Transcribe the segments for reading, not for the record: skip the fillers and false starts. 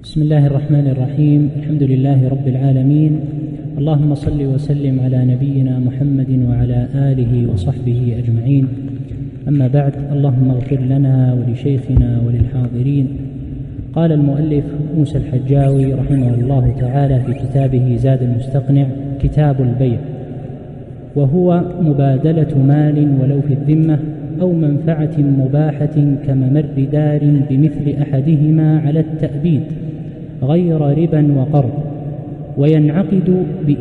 بسم الله الرحمن الرحيم. الحمد لله رب العالمين، اللهم صل وسلم على نبينا محمد وعلى آله وصحبه أجمعين. أما بعد، اللهم اغفر لنا ولشيخنا وللحاضرين. قال المؤلف موسى الحجاوي رحمه الله تعالى في كتابه زاد المستقنع كتاب البيع، وهو مبادلة مال ولو في الذمة أو منفعة مباحة كممر دار بمثل أحدهما على التأبيد غير ربا وقرض، وينعقد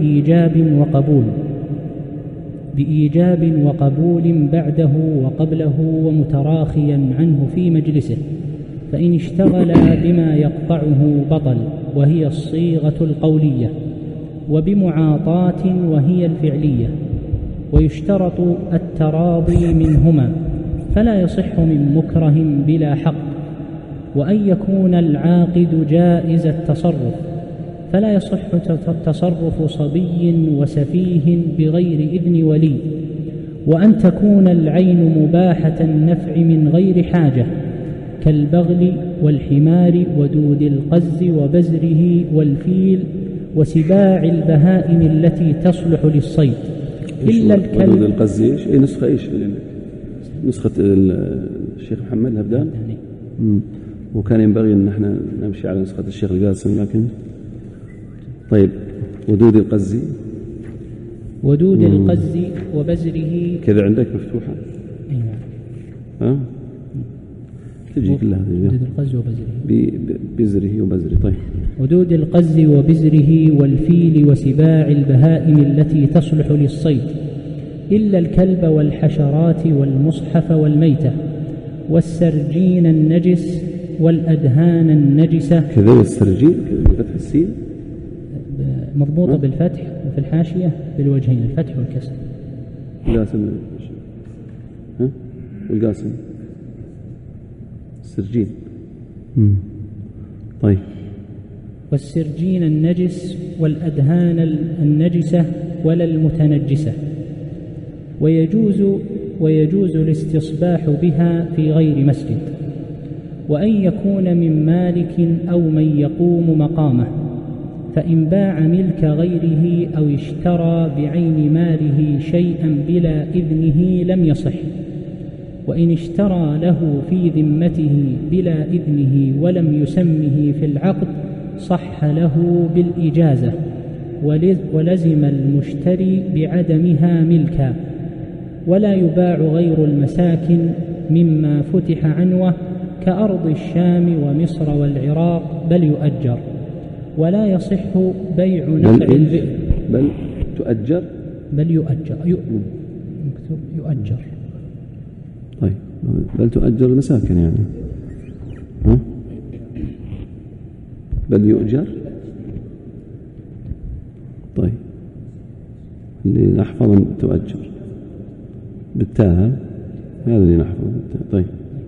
بإيجاب وقبول بعده وقبله ومتراخيا عنه في مجلسه، فإن اشتغل بما يقطعه بطل، وهي الصيغة القولية، وبمعاطاة وهي الفعلية، ويشترط التراضي منهما، فلا يصح من مكره بلا حق، وأن يكون العاقد جائز التصرف، فلا يصح تصرف صبي وسفيه بغير إذن ولي، وأن تكون العين مباحة النفع من غير حاجة كالبغل والحمار ودود القز وبزره والفيل وسباع البهائم التي تصلح للصيد إلا الكلب. ودود القز إيش؟ نسخة إيش؟ نسخة الشيخ محمد الهبدان. وكان ينبغي أن نحن نمشي على نسخة الشيخ القاسم، لكن طيب. ودود القز وبزره كذا عندك مفتوحة؟ أيوة. تجي كلها ودود القز وبزره بزره وبزره. طيب. ودود القز وبزره والفيل وسباع البهائم التي تصلح للصيد إلا الكلب والحشرات والمصحف والميتة والسرجين النجس والأدهان النجسة. كذا السرجين بفتح السين مضبوطة بالفتح، وفي الحاشية بالوجهين الفتح والكسر. القاسم والقاسم السرجين. طيب. والسرجين النجس والأدهان النجسة ولا المتنجسة. ويجوز الاستصباح بها في غير مسجد، وأن يكون من مالك أو من يقوم مقامه، فإن باع ملك غيره أو اشترى بعين ماله شيئا بلا إذنه لم يصح، وإن اشترى له في ذمته بلا إذنه ولم يسمه في العقد صح له بالإجازة، ولزم المشتري بعدمها ملكا. ولا يباع غير المساكن مما فتح عنوه كأرض الشام ومصر والعراق، بل يؤجر. ولا يصح بيع نقع البئر بل يؤجر. طيب. بل تؤجر المساكن يعني بل يؤجر. طيب. اللي نحفظ تؤجر بالتاء، هذا اللي نحفظ بالتاء. طيب.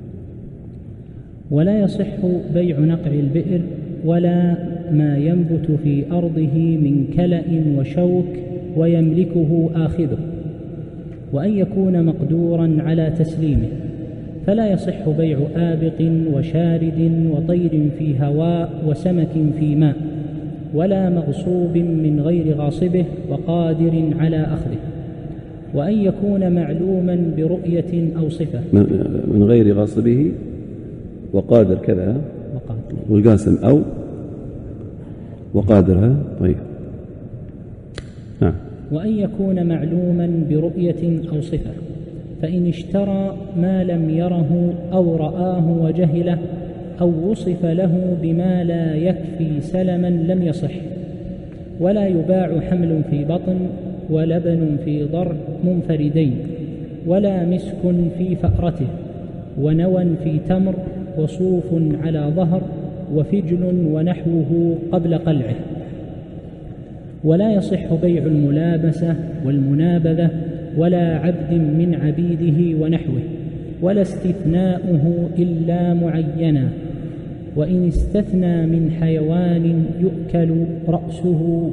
ولا يصح بيع نقع البئر ولا ما ينبت في أرضه من كلأ وشوك ويملكه آخذه، وأن يكون مقدورا على تسليمه، فلا يصح بيع آبق وشارد وطير في هواء وسمك في ماء، ولا مغصوب من غير غاصبه وقادر على أخذه، وأن يكون معلوما برؤية أو صفة. من غير غاصبه وقادر كذا والقاسم أو وقادرها. طيب. نعم. وأن يكون معلوما برؤية أو صفة، فإن اشترى ما لم يره أو رآه وجهله أو وصف له بما لا يكفي سلما لم يصح. ولا يباع حمل في بطن ولبن في ضرع منفردين، ولا مسك في فأرته، ونوى في تمر، وصوف على ظهر، وفجل ونحوه قبل قلعه. ولا يصح بيع الملابسة والمنابذة ولا عبد من عبيده ونحوه، ولا استثناؤه إلا معينا. وإن استثنى من حيوان يؤكل رأسه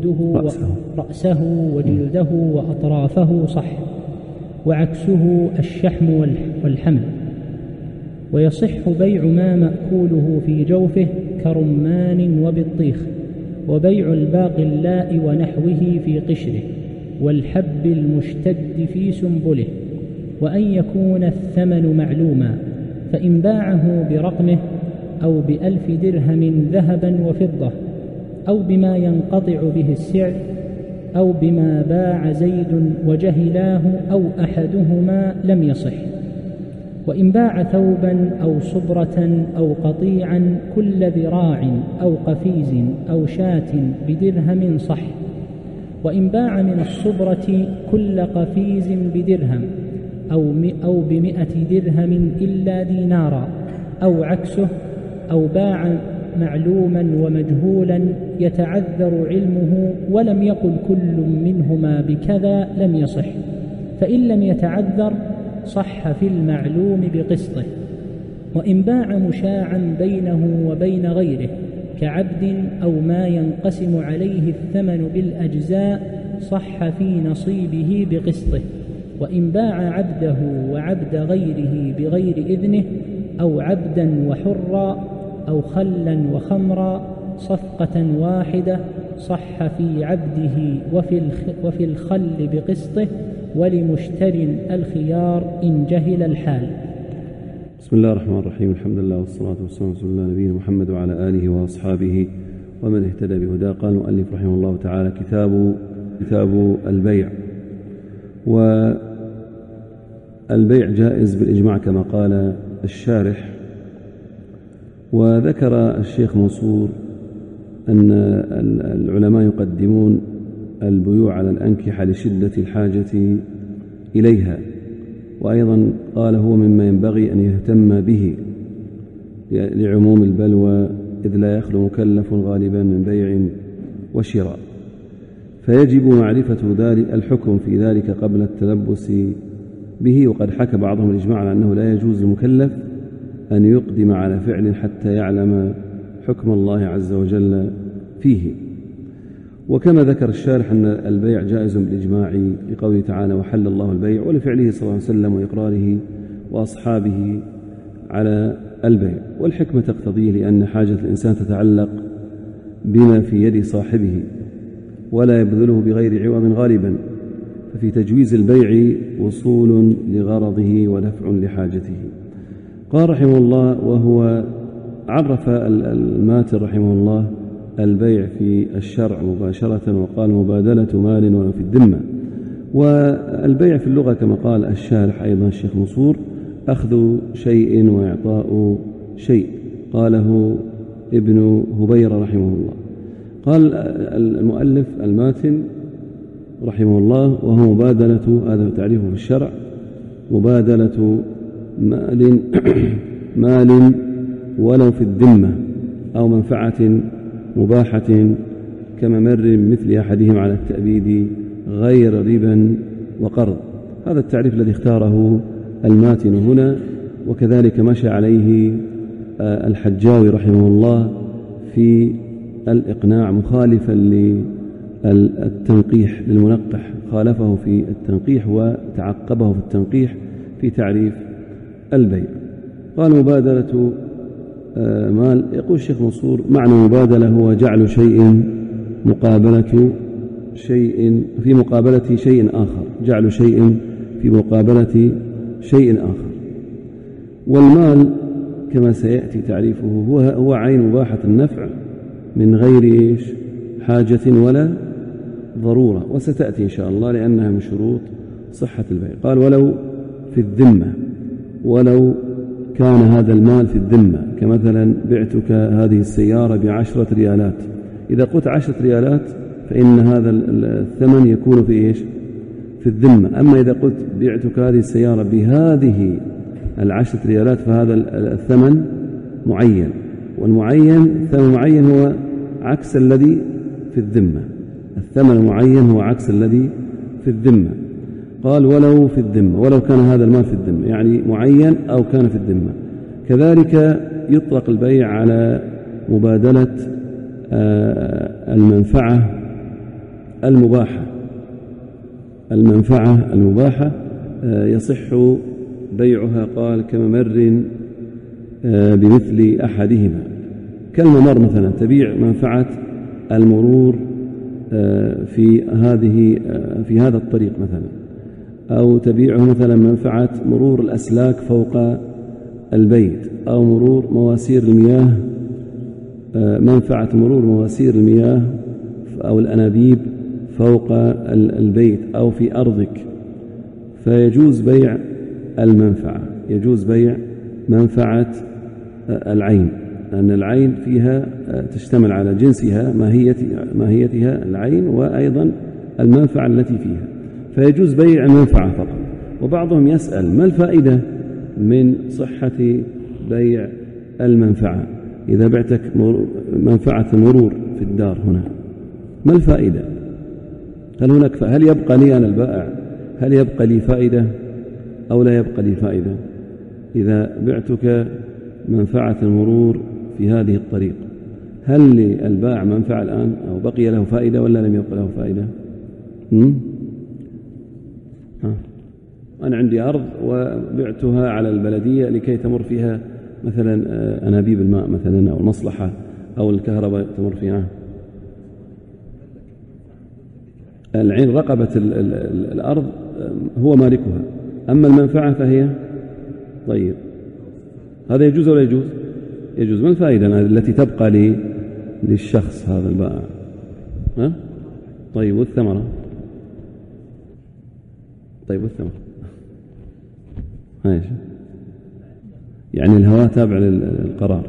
وجلده وأطرافه صح، وعكسه الشحم والحمل. ويصح بيع ما مأكوله في جوفه كرمان وبطيخ، وبيع الباقلاء ونحوه في قشره، والحب المشتد في سنبله، وأن يكون الثمن معلوما، فإن باعه برقمه أو ب1000 درهم ذهبا وفضة، أو بما ينقطع به السعر، أو بما باع زيد وجهلاه أو أحدهما لم يصح. وإن باع ثوبا أو صبرة أو قطيعا كل ذراع أو قفيز أو شاة بدرهم صح. وإن باع من الصبرة كل قفيز بدرهم أو ب100 درهم إلا دينارا، أو عكسه، أو باع معلوما ومجهولا يتعذر علمه ولم يقل كل منهما بكذا لم يصح، فإن لم يتعذر صح في المعلوم بقسطه. وإن باع مشاعا بينه وبين غيره كعبد أو ما ينقسم عليه الثمن بالأجزاء صح في نصيبه بقسطه. وإن باع عبده وعبد غيره بغير إذنه، أو عبدا وحرا، أو خلا وخمرا صفقة واحدة صح في عبده وفي الخل بقسطه، ولمشتر الخيار إن جهل الحال. بسم الله الرحمن الرحيم، الحمد لله والصلاة والسلام على رسول الله نبينا محمد وعلى آله وأصحابه ومن اهتدى بهداه. قال المؤلف رحمه الله تعالى: كتاب البيع. والبيع جائز بالإجماع كما قال الشارح. وذكر الشيخ منصور أن العلماء يقدمون البيوع على الأنكحة لشدة الحاجة إليها، وأيضا قال هو مما ينبغي أن يهتم به لعموم البلوى، إذ لا يخلو مكلف غالبا من بيع وشراء، فيجب معرفة ذلك الحكم في ذلك قبل التلبس به. وقد حكى بعضهم الإجماع على أنه لا يجوز للمكلف أن يقدم على فعل حتى يعلم حكم الله عز وجل فيه. وكما ذكر الشارح أن البيع جائز بالإجماع لقوله تعالى: وحل الله البيع، ولفعله صلى الله عليه وسلم وإقراره وأصحابه على البيع. والحكمة تقتضيه لأن حاجة الإنسان تتعلق بما في يد صاحبه ولا يبذله بغير عوض غالبا، ففي تجويز البيع وصول لغرضه ودفع لحاجته. قال رحمه الله: وهو عرف الماتر رحمه الله البيع في الشرع مباشرة، وقال: مبادلة مال ولو في الذمة. والبيع في اللغة كما قال الشارح أيضا الشيخ منصور أخذ شيء وإعطاء شيء، قاله ابن هبيرة رحمه الله. قال المؤلف الماتن رحمه الله: وهو مبادلة، هذا تعريفه في الشرع، مبادلة مال ولو في الذمة، أو منفعة مباحة كممر مثل أحدهم على التأبيد غير ربا وقرض. هذا التعريف الذي اختاره الماتن هنا، وكذلك مشى عليه الحجاوي رحمه الله في الإقناع، مخالفا للتنقيح للمنقح، خالفه في التنقيح وتعقبه في التنقيح في تعريف البيع. قال: مبادلة مال. يقول الشيخ منصور: معنى مبادلة هو جعل شيء مقابلة شيء في مقابلة شيء آخر، جعل شيء في مقابلة شيء آخر. والمال كما سيأتي تعريفه هو عين مباحة النفع من غير حاجة ولا ضرورة، وستأتي إن شاء الله لأنها من شروط صحة البيع. قال: ولو في الذمة، ولو كان هذا المال في الذمة، كمثلا بعتك هذه السيارة ب10 ريالات، إذا قلت 10 ريالات فإن هذا الثمن يكون في إيش؟ في الذمة. أما إذا قلت بعتك هذه السيارة بهذه 10 ريالات فهذا الثمن معين، والمعين الثمن معين هو عكس الذي في الذمة، الثمن المعين هو عكس الذي في الذمة. قال: ولو في الذمة، ولو كان هذا المال في الذمة، يعني معين أو كان في الذمة. كذلك يطلق البيع على مبادلة المنفعة المباحة. المنفعة المباحة يصح بيعها، قال: كممر بمثل أحدهما، كالممر مثلا، تبيع منفعة المرور في هذا الطريق مثلا، أو تبيعه مثلا منفعة مرور الأسلاك فوق البيت، أو مرور مواسير المياه، منفعة مرور مواسير المياه أو الأنابيب فوق البيت أو في أرضك، فيجوز بيع المنفعة، يجوز بيع منفعة العين، لأن العين فيها تشتمل على جنسها ماهيتها العين وأيضا المنفعة التي فيها، فيجوز بيع المنفعة فقط. وبعضهم يسأل ما الفائدة من صحة بيع المنفعة؟ إذا بعتك منفعة المرور في الدار هنا ما الفائدة؟ هل يبقى لي أنا البائع، هل يبقى لي فائدة أو لا يبقى لي فائدة؟ إذا بعتك منفعة المرور في هذه الطريق، هل للبائع منفعة الآن أو بقي له فائدة ولا لم يبقى له فائدة؟ أنا عندي أرض وبعتها على البلدية لكي تمر فيها مثلا أنابيب الماء مثلا، أو المصلحة أو الكهرباء تمر فيها. العين رقبة الأرض هو مالكها، أما المنفعة فهي طيب، هذا يجوز ولا يجوز؟ يجوز. ما الفائدة التي تبقى للشخص هذا البائع؟ طيب والثمرة؟ طيب والثمرة ماشي، يعني الهواء تابع للقرار،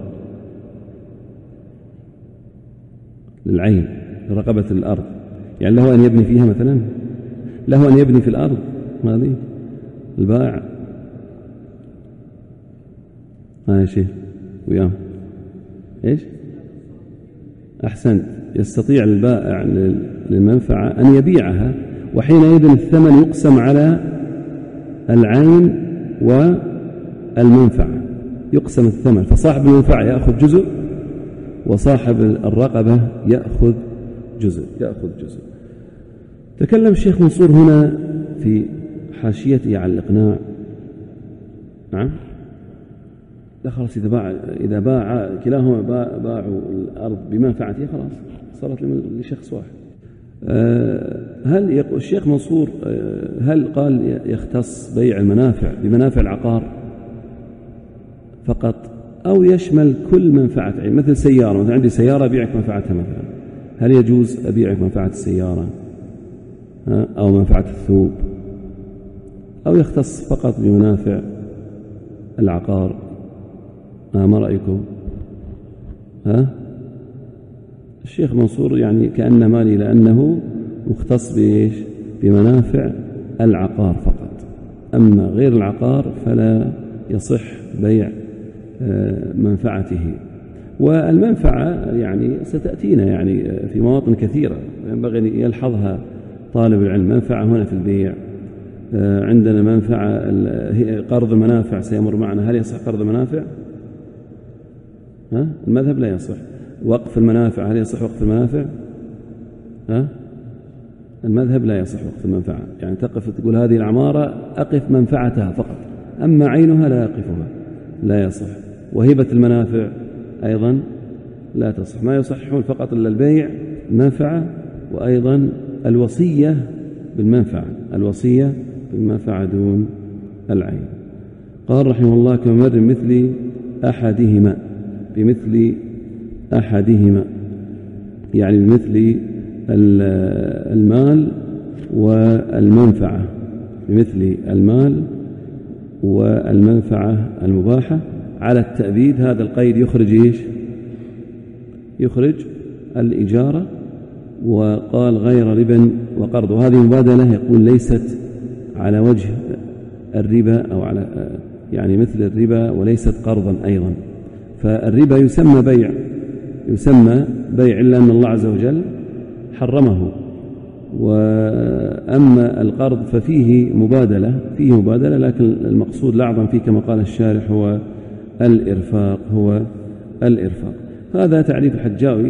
للعين، لرقبة الأرض، يعني له أن يبني فيها مثلا، له أن يبني في الأرض هذه البائع. شيء وياه إيش؟ أحسنت، يستطيع البائع للمنفعة أن يبيعها، وحينئذ الثمن يقسم على العين والمنفعة، يقسم الثمن، فصاحب المنفعة يأخذ جزء وصاحب الرقبة يأخذ جزء. تكلم الشيخ منصور هنا في حاشيته على الإقناع. نعم، لا خلاص، إذا باع كلاهما باعوا الأرض بمنفعته خلاص صارت لشخص واحد. هل الشيخ منصور هل قال يختص بيع المنافع بمنافع العقار فقط، أو يشمل كل منفعة عين؟ مثل سيارة، مثلا عندي سيارة أبيعك منفعتها مثلا، هل يجوز أبيعك منفعة السيارة أو منفعة الثوب، أو يختص فقط بمنافع العقار؟ ما رأيكم؟ الشيخ منصور يعني كأن مالي لأنه مختص بإيش؟ بمنافع العقار فقط، أما غير العقار فلا يصح بيع منفعته. والمنفعة يعني ستأتينا يعني في مواطن كثيرة ينبغي أن يلحظها طالب العلم. منفعة هنا في البيع، عندنا منفعة قرض المنافع سيمر معنا، هل يصح قرض المنافع؟ المذهب لا يصح. وقف المنافع، هل يصح وقف المنافع؟ المذهب لا يصح وقف المنفعة، يعني تقف تقول هذه العمارة أقف منفعتها فقط، أما عينها لا يقفها، لا يصح. وهبة المنافع أيضا لا تصح، ما يصحون فقط إلا البيع المنفعة، وأيضا الوصية بالمنفعة، الوصية بالمنفعة دون العين. قال رحمه الله كممر بمثل أحدهما، يعني بمثل المال والمنفعة، بمثل المال والمنفعة المباحة على التأبيد. هذا القيد يخرج إيش؟ يخرج الإجارة. وقال غير ربا وقرض، وهذه مبادلة يقول ليست على وجه الربا أو على يعني مثل الربا، وليست قرضا أيضا. فالربا يسمى بيع إلا أن الله عز وجل حرمه. وأما القرض ففيه مبادلة، لكن المقصود الأعظم فيه كما قال الشارح هو الإرفاق. هذا تعريف الحجاوي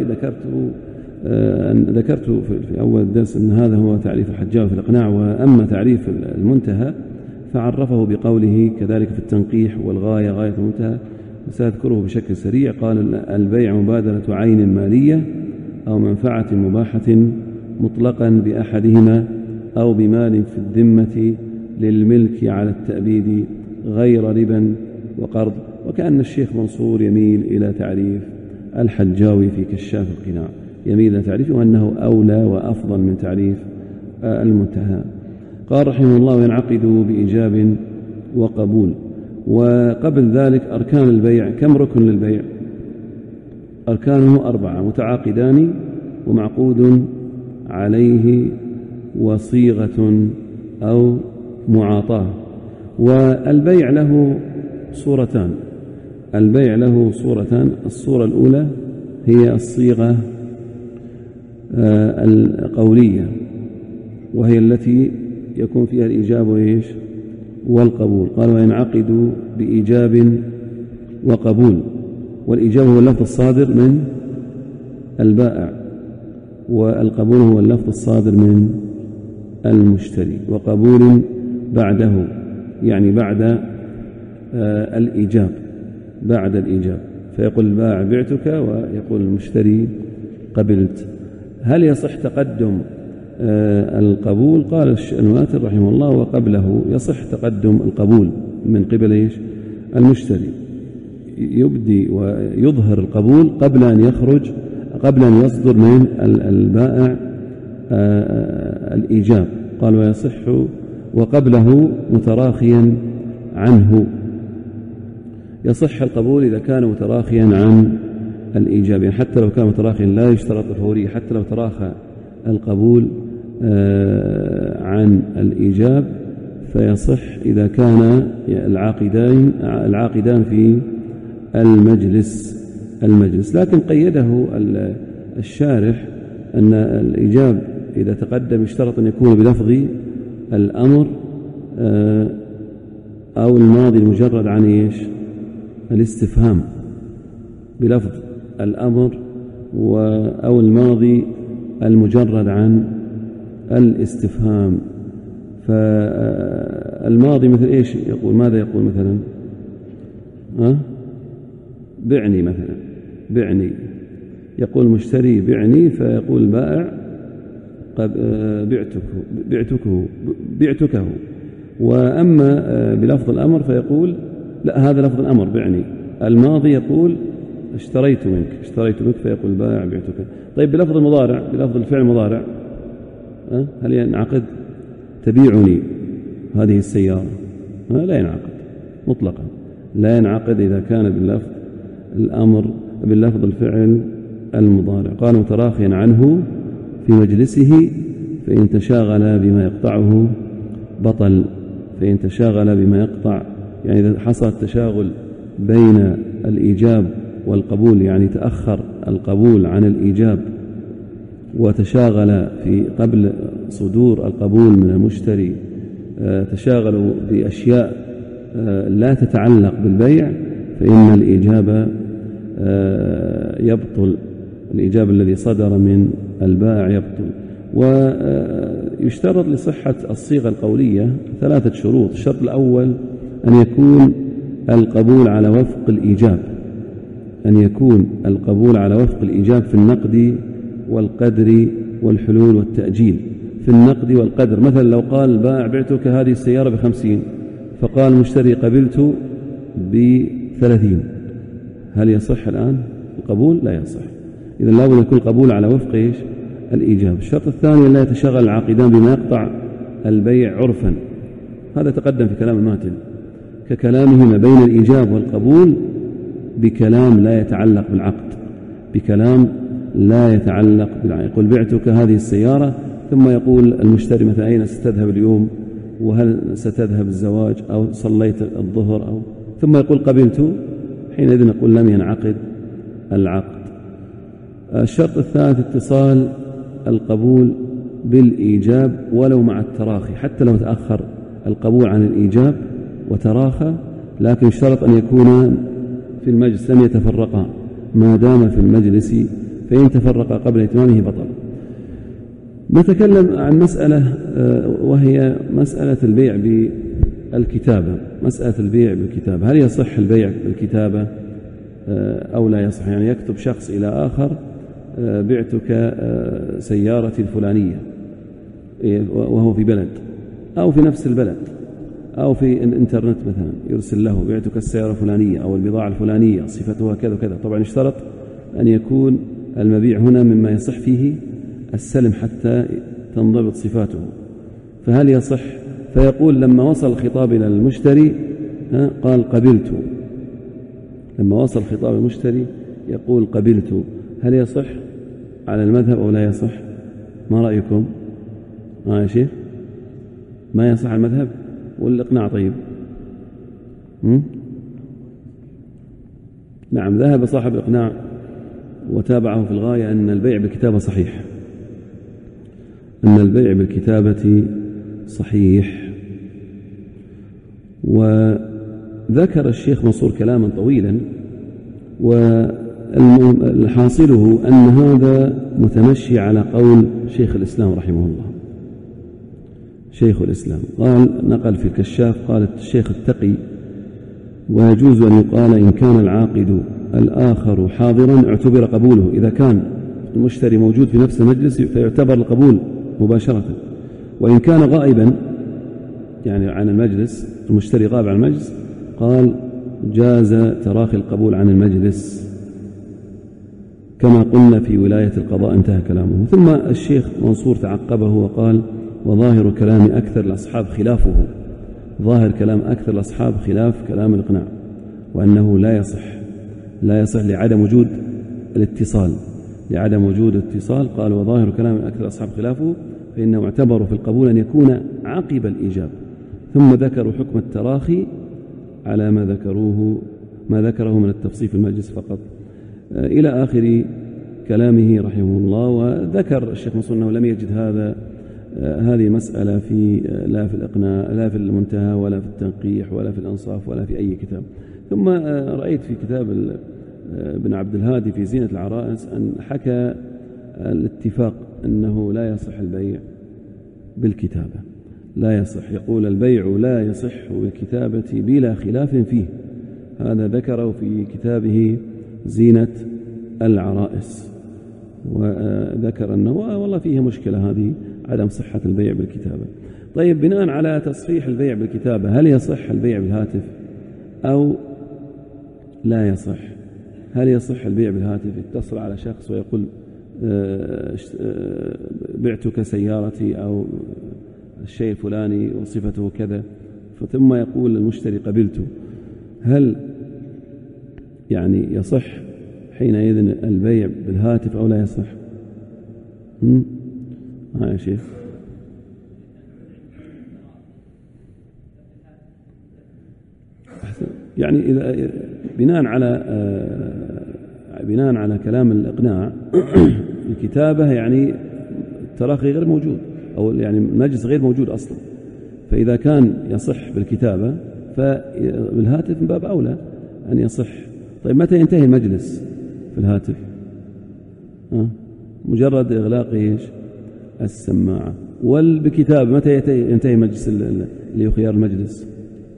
ذكرت في أول الدرس أن هذا هو تعريف الحجاوي في الإقناع. وأما تعريف المنتهى فعرفه بقوله كذلك في التنقيح والغاية غاية المنتهى سأذكره بشكل سريع. قال: البيع مبادلة عين مالية أو منفعة مباحة مطلقا بأحدهما أو بمال في الذمة للملك على التأبيد غير ربا وقرض. وكأن الشيخ منصور يميل إلى تعريف الحجاوي في كشاف القناع، يميل إلى تعريفه وأنه أولى وأفضل من تعريف المنتهى. قال رحمه الله: ينعقد بإيجاب وقبول. وقبل ذلك أركان البيع، كم ركن للبيع؟ أركانه 4: متعاقدان ومعقود عليه وصيغة أو معاطاة. والبيع له صورتان، البيع له صورتان. الصورة الأولى هي الصيغة القولية، وهي التي يكون فيها الإيجاب والقبول. قال: وينعقد بإيجاب وقبول. والإيجاب هو اللفظ الصادر من البائع، والقبول هو اللفظ الصادر من المشتري. وقبول بعده، يعني بعد الإيجاب، بعد الإيجاب، فيقول البائع: بعتك، ويقول المشتري: قبلت. هل يصح تقدم القبول؟ قال الماتر رحمه الله: وقبله يصح تقدم القبول من قبل المشتري، يبدي ويظهر القبول قبل أن يخرج، قبل أن يصدر من البائع الإيجاب. قال: ويصح وقبله متراخيا عنه. يصح القبول إذا كان متراخيا عن الإيجاب، يعني حتى لو كان متراخيا لا يشترط الفورية، حتى لو تراخى القبول عن الإيجاب فيصح إذا كان العاقدان في المجلس. لكن قيده الشارح أن الإيجاب إذا تقدم يشترط أن يكون بلفظ الأمر أو الماضي المجرد عن الاستفهام، بلفظ الأمر أو الماضي المجرد عن الاستفهام. فالماضي مثل يقول؟ ماذا يقول مثلا؟ بعني مثلا، بعني. يقول المشتري: بعني، فيقول البائع: بعتكه. وأما بلفظ الأمر فيقول: لا، هذا لفظ الأمر، بعني. الماضي يقول: اشتريت منك، فيقول البائع: بعتك. طيب بلفظ المضارع، بلفظ الفعل المضارع، هل ينعقد؟ تبيعني هذه السيارة؟ لا ينعقد مطلقا، لا ينعقد إذا كان باللفظ الأمر، باللفظ الفعل المضارع. قال: متراخيا عنه في مجلسه، فإن تشاغل بما يقطعه بطل. فإن تشاغل بما يقطع، يعني إذا حصل التشاغل بين الإيجاب والقبول، يعني تأخر القبول عن الإيجاب وتشاغل في قبل صدور القبول من المشتري، تشاغلوا بأشياء لا تتعلق بالبيع، فإن الإيجاب يبطل، الإيجاب الذي صدر من البائع يبطل. ويشترط لصحة الصيغة القولية 3 شروط. الشرط الأول أن يكون القبول على وفق الإيجاب، أن يكون القبول على وفق الإيجاب في النقد والقدر والحلول والتأجيل. في النقد والقدر، مثلا لو قال البائع: بعتك هذه السيارة ب50، فقال المشتري: قبلت ب30، هل يصح الآن القبول؟ لا يصح. إذا لابد أن يكون القبول على وفق الإيجاب. الشرط الثاني: لا يتشغل العاقدان بما يقطع البيع عرفا. هذا تقدم في كلام الماتن، ككلامهما بين الإيجاب والقبول بكلام لا يتعلق بالعقد، بكلام لا يتعلق بالعقد. يقول: بعتك هذه السيارة، ثم يقول المشتري مثلا: أين ستذهب اليوم؟ وهل ستذهب الزواج؟ أو صليت الظهر؟ أو ثم يقول: قبلت. حينئذ نقول: لم ينعقد العقد. الشرط الثالث: اتصال القبول بالإيجاب ولو مع التراخي، حتى لو تأخر القبول عن الإيجاب وتراخى، لكن اشترط أن يكون في المجلس، لم يتفرقا ما دام في المجلس، فإن تفرقا قبل إتمامه بطل. نتكلم عن مسألة وهي مسألة البيع بالكتابة. مسألة البيع بالكتابة، هل يصح البيع بالكتابة أو لا يصح. يعني يكتب شخص إلى آخر بعتك سيارتي الفلانية وهو في بلد أو في نفس البلد أو في الإنترنت مثلا، يرسل له بعتك السيارة الفلانية أو البضاعة الفلانية صفتها كذا كذا. طبعا اشترط أن يكون المبيع هنا مما يصح فيه السلم حتى تنضبط صفاته. فهل يصح؟ فيقول لما وصل الخطاب إلى المشتري قال قبلت. لما وصل خطاب المشتري يقول قبلت. هل يصح على المذهب أو لا يصح؟ ما رأيكم؟ يا شيخ ما يصح على المذهب والإقناع؟ طيب نعم، ذهب صاحب الإقناع وتابعه في الغاية أن البيع بالكتابة صحيح، أن البيع بالكتابة صحيح. وذكر الشيخ منصور كلاما طويلا، والحاصله أن هذا متمشي على قول شيخ الإسلام رحمه الله. شيخ الإسلام قال، نقل في الكشاف، قال الشيخ التقي: ويجوز أن يقال إن كان العاقد الآخر حاضرا اعتبر قبوله. إذا كان المشتري موجود في نفس المجلس فيعتبر القبول مباشرة. وإن كان غائبا يعني عن المجلس، المشتري غائب عن المجلس، قال جاز تراخي القبول عن المجلس كما قلنا في ولاية القضاء. انتهى كلامه. ثم الشيخ منصور تعقبه وقال: وظاهر كلام أكثر الأصحاب خلافه. ظاهر كلام أكثر الأصحاب خلاف كلام الإقناع، وأنه لا يصح لعدم وجود الاتصال، لعدم وجود الاتصال. قال: وظاهر كلام أكثر الأصحاب خلافه، فإنه اعتبروا في القبول أن يكون عقب الإيجاب. ثم ذكروا حكم التراخي على ما ذكره من التفصيل في المجلس فقط، إلى آخر كلامه رحمه الله. وذكر الشيخ منصور أنه لم يجد هذه المسألة لا في الإقناع، لا في المنتهى، ولا في التنقيح، ولا في الأنصاف، ولا في أي كتاب. ثم رأيت في كتاب ابن عبد الهادي في زينة العرائس أن حكى الاتفاق أنه لا يصح البيع بالكتابة، لا يصح. يقول: البيع لا يصح بالكتابة بلا خلاف فيه. هذا ذكره في كتابه زينة العرائس، وذكر أنه والله فيه مشكلة هذه، عدم صحة البيع بالكتابة. طيب، بناء على تصحيح البيع بالكتابة، هل يصح البيع بالهاتف أو لا يصح؟ هل يصح البيع بالهاتف؟ يتصل على شخص ويقول بعتك سيارتي أو الشيء الفلاني وصفته كذا، ثم يقول المشتري قبلته. هل يعني يصح حينئذ البيع بالهاتف أو لا يصح؟ يا شيخ يعني إذا بناء على كلام الإقناع الكتابة يعني التراخي غير موجود، أو يعني المجلس غير موجود أصلا. فإذا كان يصح بالكتابة فبالهاتف من باب أولى أن يصح. طيب، متى ينتهي المجلس في الهاتف؟ مجرد إغلاق السماعة. والبكتاب متى ينتهي مجلس اللي يخيار المجلس؟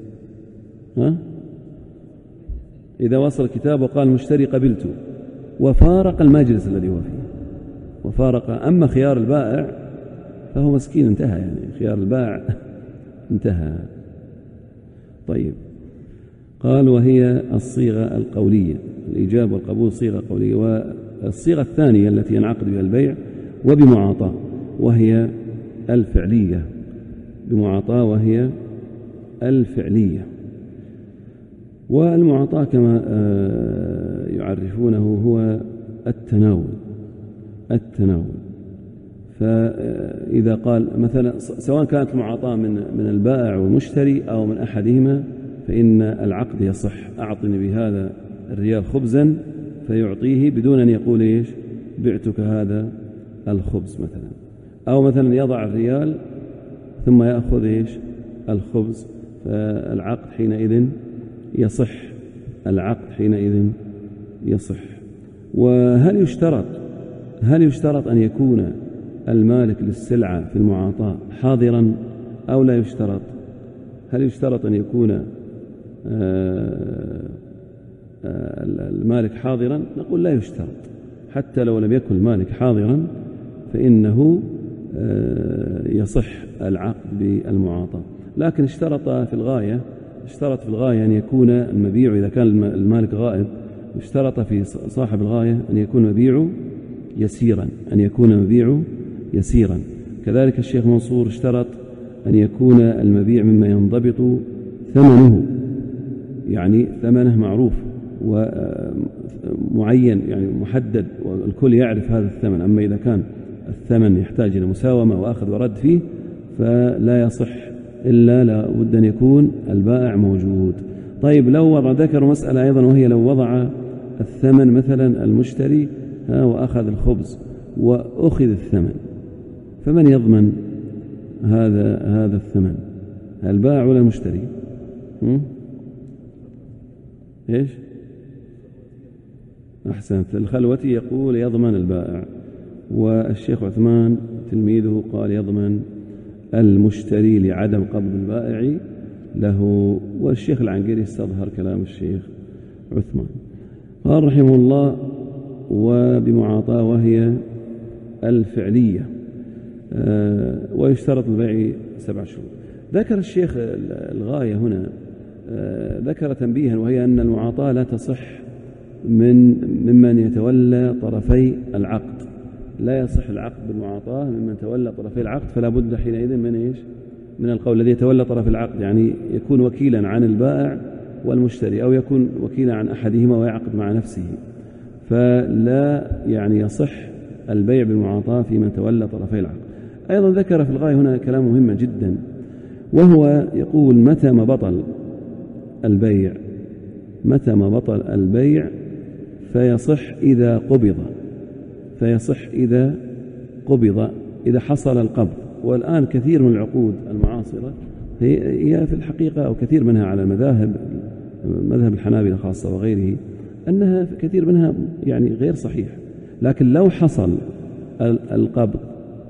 إذا وصل الكتاب وقال المشتري قبلته وفارق المجلس الذي هو فيه، وفارق. أما خيار البائع فهو مسكين، انتهى، يعني خيار البائع انتهى. طيب، قال: وهي الصيغة القولية، الإيجاب والقبول صيغة قولية. والصيغة الثانية التي ينعقد بها البيع وبمعاطاة، وهي الفعلية، بمعاطاة وهي الفعلية. والمعاطاة كما يعرفونه هو التناول. فإذا قال مثلا، سواء كانت المعاطاة من البائع والمشتري أو من أحدهما، فإن العقد يصح. أعطني بهذا الريال خبزا، فيعطيه بدون أن يقول بعتك هذا الخبز مثلا. أو مثلا يضع الريال ثم يأخذ الخبز، فالعقد حينئذ يصح. العقد حينئذ يصح. وهل يشترط أن يكون المالك للسلعة في المعاطاة حاضرا أو لا يشترط؟ هل يشترط أن يكون المالك حاضرا نقول لا يشترط، حتى لو لم يكن المالك حاضرا فإنه يصح العقد بالمعاطاة. لكن اشترط في الغاية أن يكون المبيع، إذا كان المالك غائب اشترط في صاحب الغاية أن يكون المبيع يسيرا. كذلك الشيخ منصور اشترط أن يكون المبيع مما ينضبط ثمنه، يعني ثمنه معروف ومعين يعني محدد والكل يعرف هذا الثمن. أما إذا كان الثمن يحتاج إلى مساومة وأخذ ورد فيه فلا يصح إلا لابد أن يكون البائع موجود. طيب لو ذكر مسألة أيضا، وهي لو وضع الثمن مثلا المشتري وأخذ الخبز وأخذ الثمن، فمن يضمن هذا الثمن؟ البائع ولا المشتري؟ إيش؟ أحسنت. الخلوتي يقول يضمن البائع، والشيخ عثمان تلميذه قال يضمن المشتري لعدم قبض البائع له، والشيخ العنقري استظهر كلام الشيخ عثمان. قال رحمه الله: وبمعاطاة وهي الفعلية، ويشترط البيع 7 شهور. ذكر الشيخ الغاية هنا، ذكر تنبيها، وهي أن المعاطاة لا تصح ممن يتولى طرفي العقد. لا يصح العقد بالمعاطاة ممن تولى طرفي العقد، فلا بد حينئذ من القول الذي يتولى طرف العقد، يعني يكون وكيلا عن البائع والمشتري، أو يكون وكيلا عن أحدهما ويعقد مع نفسه. فلا يعني يصح البيع بالمعاطاة في من تولى طرفي العقد. أيضا ذكر في الغاية هنا كلام مهم جدا، وهو يقول: متى ما بطل البيع فيصح إذا قبض، إذا حصل القبض. والآن كثير من العقود المعاصرة هي في الحقيقة، أو كثير منها على مذهب الحنابلة خاصة وغيره، أنها كثير منها يعني غير صحيح. لكن لو حصل القبض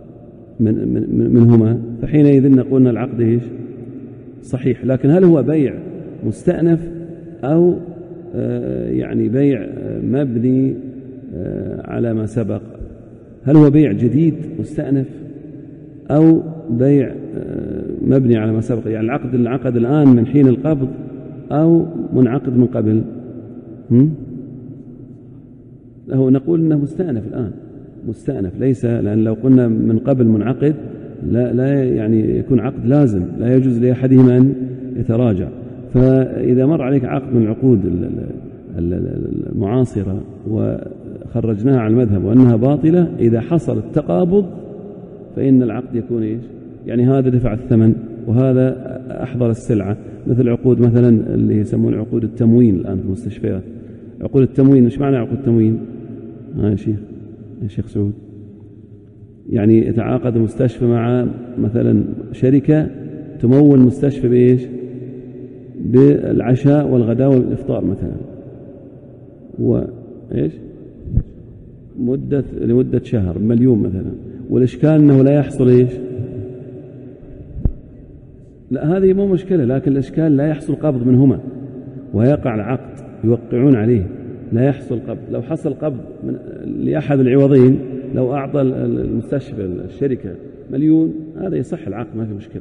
منهما فحينئذ نقول أن العقد صحيح. لكن هل هو بيع مستأنف أو يعني بيع مبني على ما سبق؟ هل هو بيع جديد مستأنف أو بيع مبني على ما سبق؟ يعني العقد انعقد الآن من حين القبض أو منعقد من قبل؟ له نقول إنه مستأنف الآن، مستأنف ليس، لأن لو قلنا من قبل منعقد لا يعني يكون عقد لازم، لا يجوز لأحدهما أن يتراجع. فإذا مر عليك عقد من العقود المعاصرة وخرجناها على المذهب وأنها باطلة، إذا حصل التقابض فإن العقد يكون يعني هذا دفع الثمن وهذا أحضر السلعة. مثل عقود مثلا اللي يسمون عقود التموين الآن في المستشفيات. عقود التموين، إيش معنى عقود التموين؟ يا شيخ سعود، يعني يتعاقد المستشفى مع مثلا شركة تمول مستشفى بالعشاء والغداء والإفطار مثلا، لمدة شهر، مليون مثلا. والإشكال أنه لا يحصل لا، هذه مو مشكلة، لكن الإشكال لا يحصل قبض منهما ويقع العقد يوقعون عليه، لا يحصل قبض. لو حصل قبض لأحد العوضين، لو أعطى المستشفى الشركة مليون، هذا يصح العقد ما في مشكلة.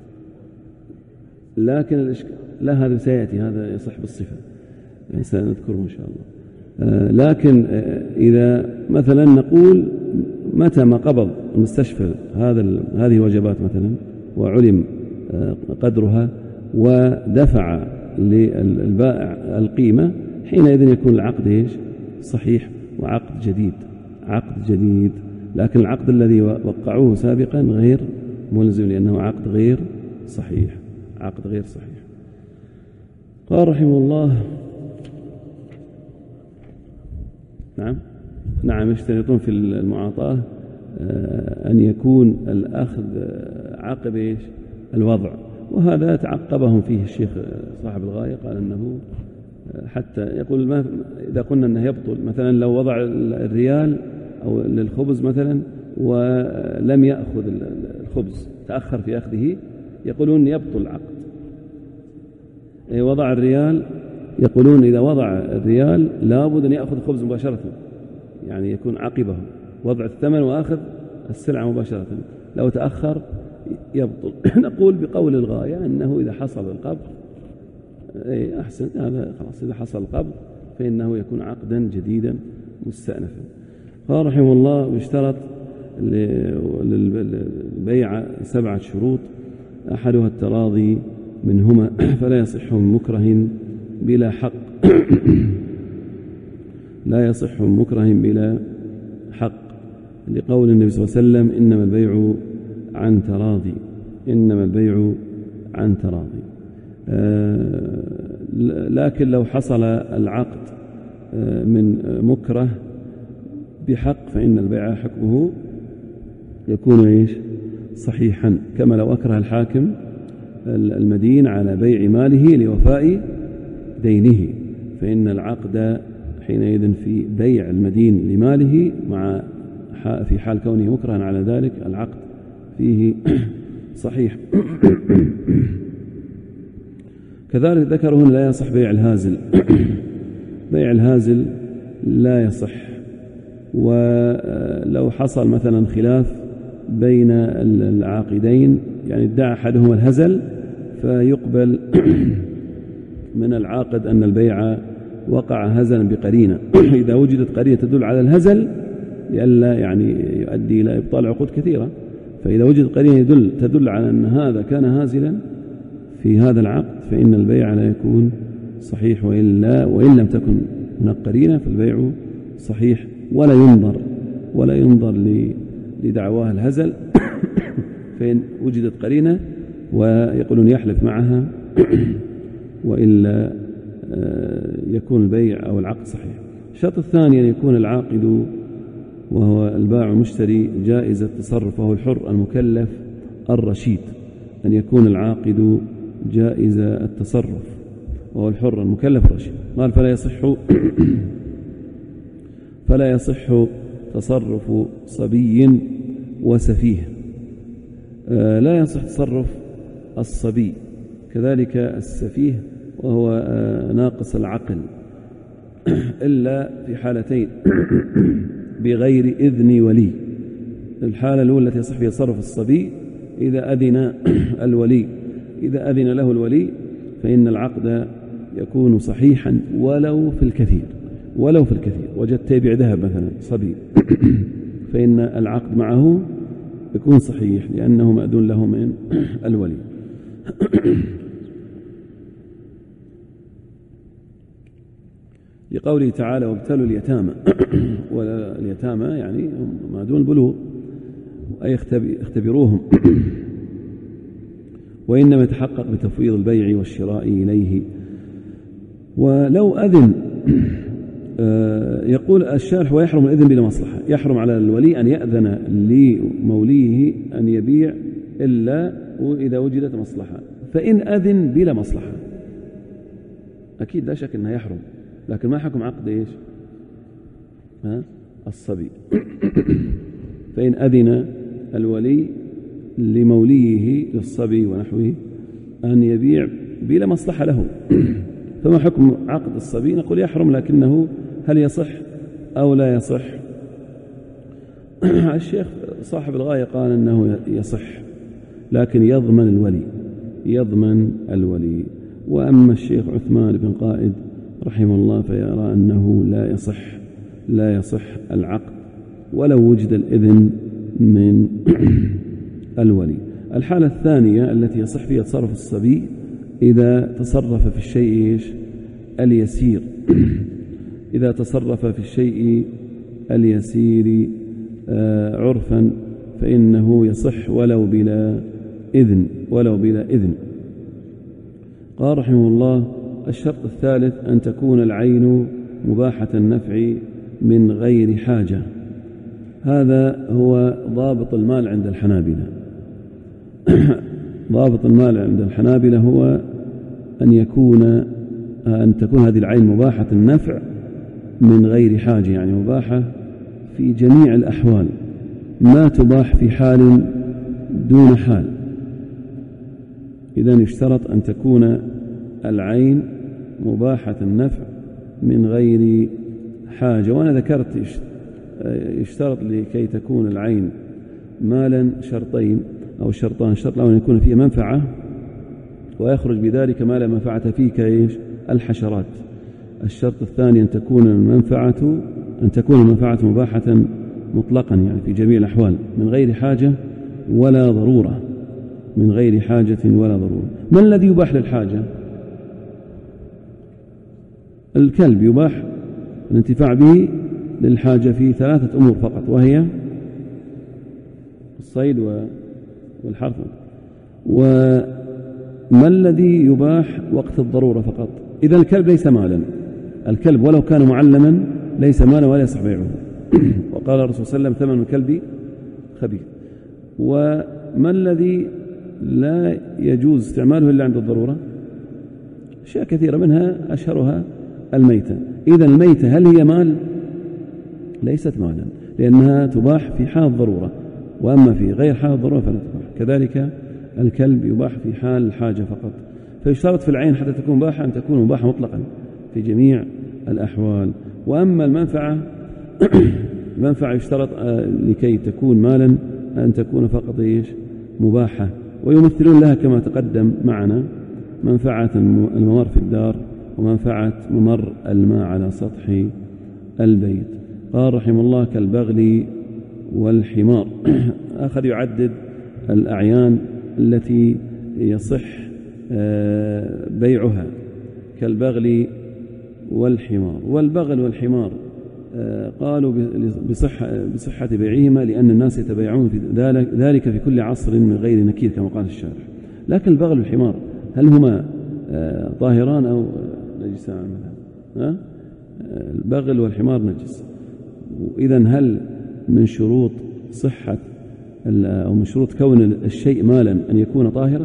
لكن الإشكال لا، هذا سيأتي، هذا يصح بالصفة سنذكره إن شاء الله. لكن إذا مثلا نقول متى ما قبض المستشفى هذه الوجبات مثلا وعلم قدرها ودفع للبائع القيمة، حينئذ يكون العقد صحيح وعقد جديد. لكن العقد الذي وقعوه سابقا غير ملزم، لأنه عقد غير صحيح. قال رحمه الله: نعم يشترطون في المعاطاة أن يكون الأخذ عقب الوضع، وهذا تعقبهم فيه الشيخ صاحب الغاية. قال أنه حتى يقول ما إذا قلنا أنه يبطل، مثلا لو وضع الريال أو للخبز مثلا ولم يأخذ الخبز، تأخر في أخذه، يقولون يبطل العقد. وضع الريال يقولون إذا وضع الريال لابد أن يأخذ خبز مباشرة، يعني يكون عقبه وضع الثمن وأخذ السلعة مباشرة، لو تأخر يبطل. نقول بقول الغاية أنه إذا حصل القبض أحسن، هذا خلاص، إذا حصل القبض فإنه يكون عقدا جديدا مستأنفا. قال رحمه الله: واشترط للبيع 7 شروط، أحدها التراضي منهما، فلا يصح من مكره بلا حق لا يصح من مكره بلا حق، لقول النبي صلى الله عليه وسلم: إنما البيع عن تراضي، إنما البيع عن تراضي. لكن لو حصل العقد من مكره بحق فإن البيع حكمه يكون صحيحا، كما لو أكره الحاكم المدين على بيع ماله لوفاء دينه، فإن العقد حينئذ في بيع المدين لماله مع في حال كونه مكرها على ذلك العقد فيه صحيح. كذلك ذكروا لا يصح بيع الهازل، بيع الهازل لا يصح. ولو حصل مثلا خلاف بين العاقدين، يعني ادعى أحدهما الهزل، فيقبل من العاقد أن البيع وقع هزلا بقرينة، إذا وجدت قرينة تدل على الهزل لئلا يعني يؤدي إلى إبطال عقود كثيرة، فإذا وجدت قرينة تدل على أن هذا كان هازلا في هذا العقد فإن البيع لا يكون صحيح، وإن لم تكن هناك قرينة فالبيع صحيح، ولا ينظر لدعواه الهزل فإن وجدت قرينة، ويقولون يحلف معها، وإلا يكون البيع أو العقد صحيح. الشرط الثاني أن يكون العاقد وهو البائع المشتري جائز التصرف، وهو الحر المكلف الرشيد، أن يكون العاقد جائز التصرف وهو الحر المكلف الرشيد. قال: فلا يصح تصرف صبي وسفيه، لا يصح تصرف الصبي كذلك السفيه وهو ناقص العقل إلا في حالتين بغير إذن ولي. الحالة الأولى التي يصح فيها تصرف الصبي إذا أذن الولي، إذا أذن له الولي فإن العقد يكون صحيحا ولو في الكثير. وجدت يبيع ذهب مثلا صبي فإن العقد معه يكون صحيح لأنه مأذون له من الولي. لقوله تعالى: وابتلوا اليتامى، واليتامى يعني هم ما دون البلوغ، أي اختبروهم، وإنما يتحقق بتفويض البيع والشراء إليه. ولو أذن، يقول الشارح: ويحرم الإذن بلا مصلحة، يحرم على الولي أن يأذن لموليه أن يبيع إلا وإذا وجدت مصلحة. فإن أذن بلا مصلحة أكيد لا شك أنه يحرم، لكن ما حكم عقد الصبي؟ فإن أذن الولي لموليه للصبي ونحوه أن يبيع بلا مصلحة له، فما حكم عقد الصبي؟ نقول يحرم، لكنه هل يصح أو لا يصح؟ الشيخ صاحب الغاية قال أنه يصح، لكن يضمن الولي. وأما الشيخ عثمان بن قائد رحمه الله فيرى أنه لا يصح العقد ولو وجد الإذن من الولي. الحالة الثانية التي يصح فيها تصرف الصبي إذا تصرف في الشيء اليسير، إذا تصرف في الشيء اليسير عرفا فإنه يصح ولو بلا إذن. قال رحمه الله: الشرط الثالث أن تكون العين مباحة النفع من غير حاجة. هذا هو ضابط المال عند الحنابلة. ضابط المال عند الحنابلة هو أن تكون هذه العين مباحة النفع من غير حاجة، يعني مباحة في جميع الأحوال، ما تباح في حال دون حال. إذن يشترط أن تكون العين مباحة النفع من غير حاجة. وأنا ذكرت يشترط لكي تكون العين مالا شرطين أو شرطان. الشرط الأول أن يكون فيه منفعة، ويخرج بذلك ما لا منفعة فيه كإيش؟ الحشرات. الشرط الثاني أن تكون المنفعة مباحة مطلقا، يعني في جميع الأحوال من غير حاجة ولا ضرورة، من غير حاجة ولا ضرورة. ما الذي يباح للحاجة؟ الكلب يباح الانتفاع به للحاجة في 3 أمور فقط، وهي الصيد والحرث. وما الذي يباح وقت الضرورة فقط؟ إذا الكلب ليس مالا، الكلب ولو كان معلما ليس مالا ولا يصح بيعه. وقال الرسول صلى الله عليه وسلم: ثمن الكلب خبيث. وما الذي لا يجوز استعماله إلا عند الضرورة؟ أشياء كثيرة، منها أشهرها الميتة. إذا الميتة هل هي مال؟ ليست مالا، لأنها تباح في حال الضرورة، وأما في غير حال الضرورة فلا تباح. كذلك الكلب يباح في حال الحاجة فقط. فيشترط في العين حتى تكون مباحة أن تكون مباحة مطلقا في جميع الأحوال. وأما المنفعة يشترط لكي تكون مالا أن تكون فقط مباحة. ويمثلون لها كما تقدم معنا منفعة الممر في الدار ومنفعة ممر الماء على سطح البيت. قال رحمه الله: كالبغل والحمار. أخذ يعدد الأعيان التي يصح بيعها كالبغل والحمار. والبغل والحمار قالوا بصحة بيعهما لأن الناس يتبايعون في ذلك في كل عصر من غير نكير كما قال الشارح. لكن البغل والحمار هل هما طاهران أو نجسان؟ البغل والحمار نجس. إذن هل من شروط صحة أو من شروط كون الشيء مالا أن يكون طاهرا؟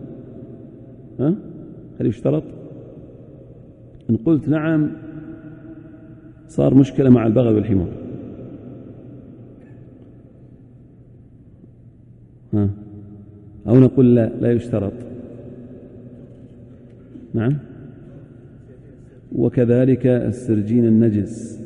هل يشترط؟ إن قلت نعم صار مشكلة مع البغل والحمار. أو نقول لا يشترط. نعم. وكذلك السرجين النجس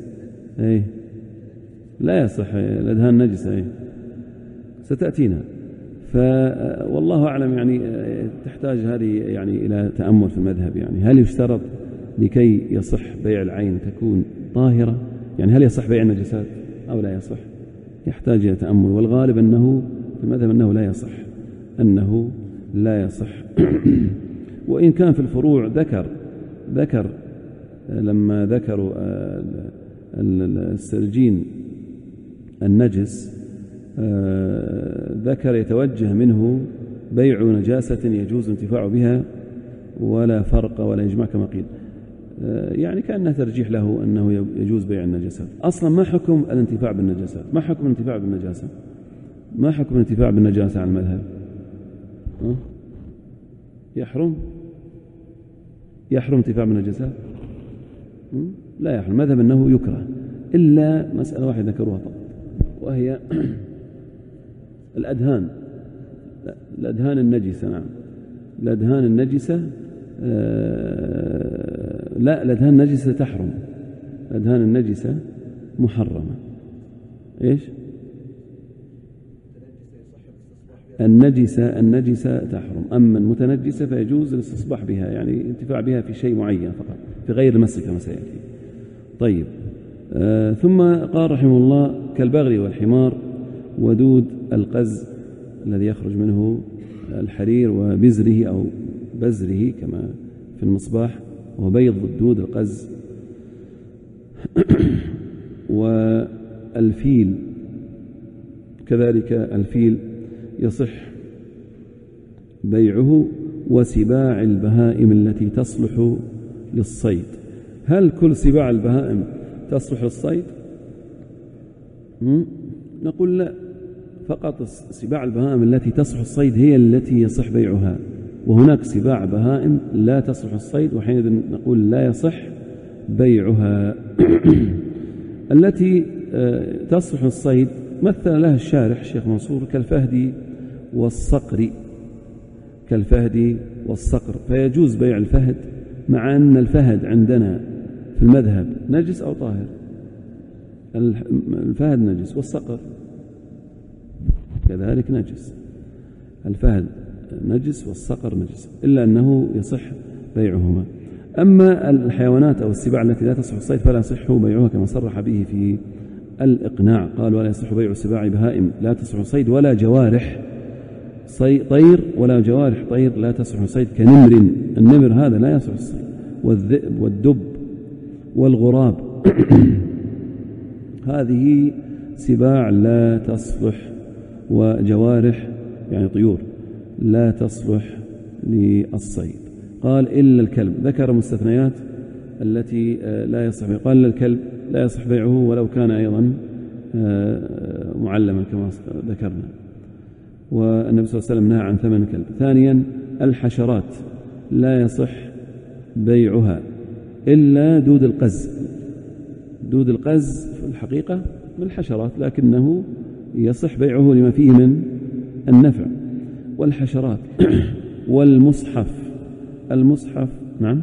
لا يصح، الأدهان نجسة ستأتينا. والله أعلم، يعني تحتاج هذه يعني إلى تأمل في المذهب. يعني هل يشترط لكي يصح بيع العين تكون طاهرة؟ يعني هل يصح بيع النجسات أو لا يصح؟ يحتاج إلى تأمل. والغالب أنه في المذهب أنه لا يصح. وإن كان في الفروع ذكر لما ذكروا السرجين النجس ذكر يتوجه منه بيع نجاسة يجوز انتفاع بها ولا فرق ولا إجماع كما قيل. يعني كأنه ترجيح له أنه يجوز بيع النجاسات. أصلا ما حكم الانتفاع بالنجاسات؟ ما حكم الانتفاع بالنجاسة؟ ما حكم الانتفاع بالنجاسة على المذهب؟ يحرم انتفاع بالنجاسات؟ لا يحرم. المذهب أنه يكره، إلا مسألة واحدة ذكروها فقط، وهي الأدهان النجسة. نعم، الأدهان النجسة لا، الأدهان النجسة تحرم. الأدهان النجسة محرمة. إيش؟ النجسة تحرم، أما المتنجسة فيجوز الاستصباح بها، يعني انتفاع بها في شيء معين فقط، في غير المس كما سيأتي. طيب، ثم قال رحمه الله: كالبغل والحمار ودود القز الذي يخرج منه الحرير وبزره أو بزره كما في المصباح، وبيض الدود القز. والفيل كذلك، الفيل يصح بيعه. وسباع البهائم التي تصلح للصيد. هل كل سباع البهائم تصلح للصيد؟ نقول لا، فقط سباع البهائم التي تصلح الصيد هي التي يصح بيعها، وهناك سباع بهائم لا تصلح الصيد، وحينئذ نقول لا يصح بيعها. التي تصلح الصيد مثل لها الشارح الشيخ منصور كالفهد والصقر، فيجوز بيع الفهد مع أن الفهد عندنا في المذهب نجس أو طاهر؟ الفهد نجس، والصقر كذلك نجس. الفهد نجس والصقر نجس، إلا أنه يصح بيعهما. أما الحيوانات أو السباع التي لا تصح الصيد فلا يصح بيعها كما صرح به في الإقناع، قال: ولا يصح بيع السباع بهائم لا تصح الصيد، ولا جوارح طير، ولا جوارح طير لا تصح الصيد كنمر. النمر هذا لا يصح الصيد، والذئب والدب والغراب هذه سباع لا تصلح، وجوارح يعني طيور لا تصلح للصيد. قال: إلا الكلب. ذكر مستثنيات التي لا يصح بيعها. قال: الكلب لا يصح بيعه ولو كان أيضا معلما كما ذكرنا، والنبي صلى الله عليه وسلم نهى عن ثمن الكلب. ثانيا الحشرات لا يصح بيعها إلا دود القز. دود القز في الحقيقة من الحشرات، لكنه يصح بيعه لما فيه من النفع. والحشرات والمصحف. المصحف نعم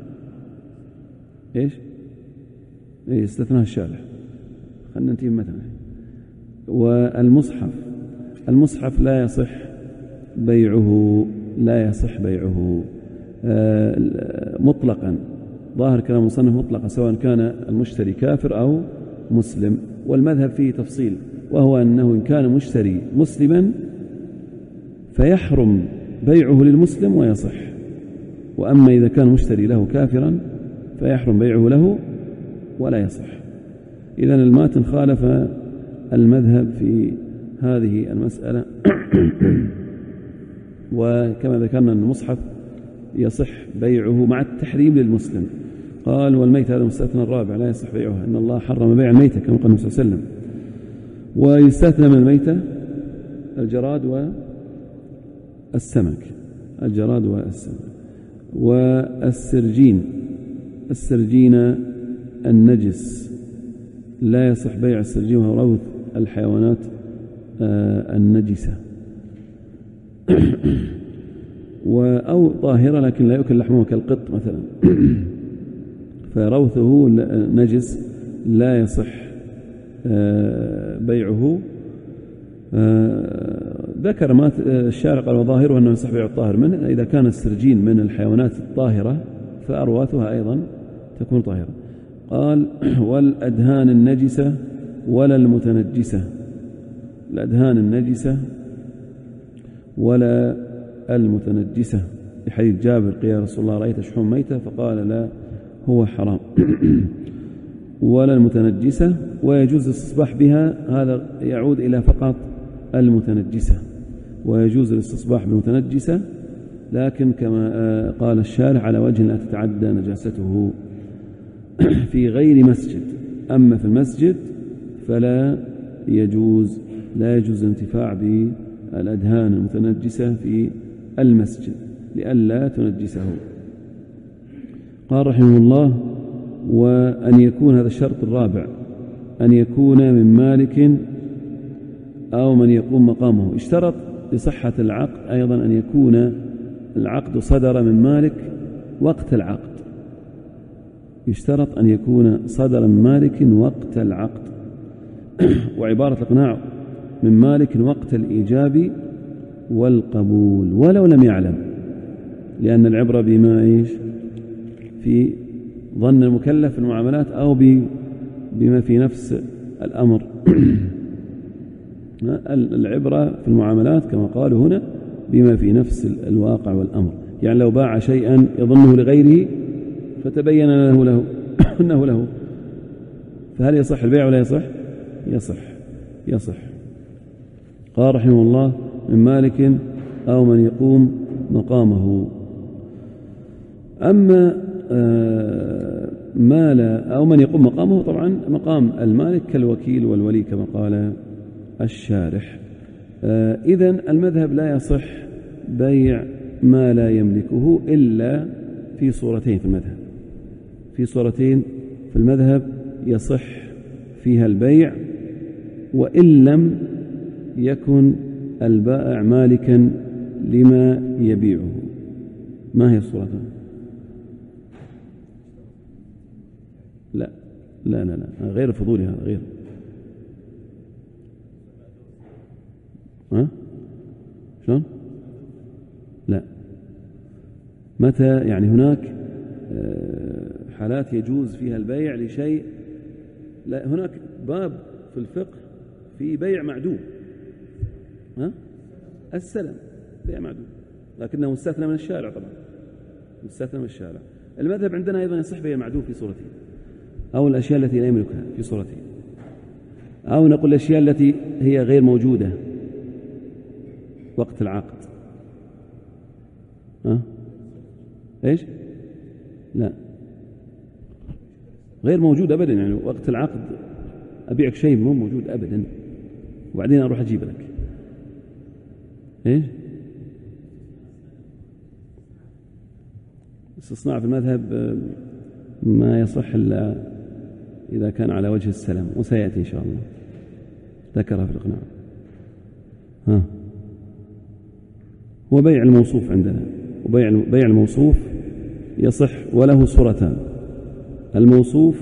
إيش استثناء الشارع، خلنا ننتهي مثلا. والمصحف، المصحف لا يصح بيعه، لا يصح بيعه مطلقا. ظاهر كلام المصنف مطلقا سواء كان المشتري كافر أو مسلم. والمذهب فيه تفصيل، وهو أنه إن كان مشتري مسلما فيحرم بيعه للمسلم ويصح، وأما إذا كان مشتري له كافرا فيحرم بيعه له ولا يصح. إذن الماتن خالف المذهب في هذه المسألة. وكما ذكرنا أن المصحف يصح بيعه مع التحريم للمسلم. قال: والميتة هذا المستثنى الرابع لا يصح بيعها، إن الله حرم بيع الميتة كما قال النبي صلى الله عليه وسلم. ويستثنى من الميتة الجراد والسمك، الجراد والسمك. والسرجين، السرجين النجس لا يصح بيع السرجين، وهو روث الحيوانات النجسة أو طاهرة لكن لا يؤكل لحمه كالقط مثلا، فروثه نجس لا يصح بيعه. ذكر ما الشارع قال: وظاهره أنه يصح بيع الطاهر منه. إذا كان السرجين من الحيوانات الطاهرة فأرواثها أيضا تكون طاهرة. قال: والأدهان النجسة ولا المتنجسة. الأدهان النجسة ولا المتنجسة، بحديث جابر: قيل يا رسول الله رأيت شحوم ميتة؟ فقال: لا، هو حرام. ولا المتنجسة، ويجوز الاستصباح بها. هذا يعود إلى فقط المتنجسة، ويجوز الاستصباح بالمتنجسة، لكن كما قال الشارع على وجه لا تتعدى نجاسته في غير مسجد. أما في المسجد فلا يجوز، لا يجوز الانتفاع بالأدهان المتنجسة في المسجد لئلا تنجسه. قال رحمه الله: وأن يكون، هذا الشرط الرابع، أن يكون من مالك أو من يقوم مقامه. اشترط لصحة العقد أيضا أن يكون العقد صدر من مالك وقت العقد. يشترط أن يكون صدر من مالك وقت العقد. وعبارة الإقناع من مالك وقت الإيجاب والقبول ولو لم يعلم، لأن العبرة بما في ظن المكلف في المعاملات أو بما في نفس الأمر. العبرة في المعاملات كما قالوا هنا بما في نفس الواقع والأمر. يعني لو باع شيئا يظنه لغيره فتبين أنه له، فهل يصح البيع ولا يصح؟ يصح. قال رحمه الله: من مالك أو من يقوم مقامه. أما مال أو من يقوم مقامه، طبعا مقام المالك كالوكيل والولي كما قال الشارح. إذن المذهب لا يصح بيع ما لا يملكه إلا في صورتين في المذهب. في صورتين في المذهب يصح فيها البيع وإن لم يكن البائع مالكا لما يبيعه. ما هي الصورتان؟ لا لا لا لا، غير الفضولي هذا، غير. شلون؟ لا. متى يعني هناك حالات يجوز فيها البيع لشيء، لا هناك باب في الفقه في بيع معدوم، السلم بيع معدوم، لكنه مستثنى من الشارع، طبعا مستثنى من الشارع. المذهب عندنا أيضا يصح بيع معدوم في صورته، أو الأشياء التي لا يملكها في صورته، أو نقول الأشياء التي هي غير موجودة وقت العقد. إيش؟ لا، غير موجود أبدا، يعني وقت العقد أبيعك شيء مو موجود أبدا وبعدين أروح أجيب لك. إيش؟ استصناع في المذهب ما يصح إلا إذا كان على وجه السلام، وسيأتي إن شاء الله ذكرها في الإقناع. هو بيع الموصوف عندنا، وبيع الموصوف يصح وله صورتان: الموصوف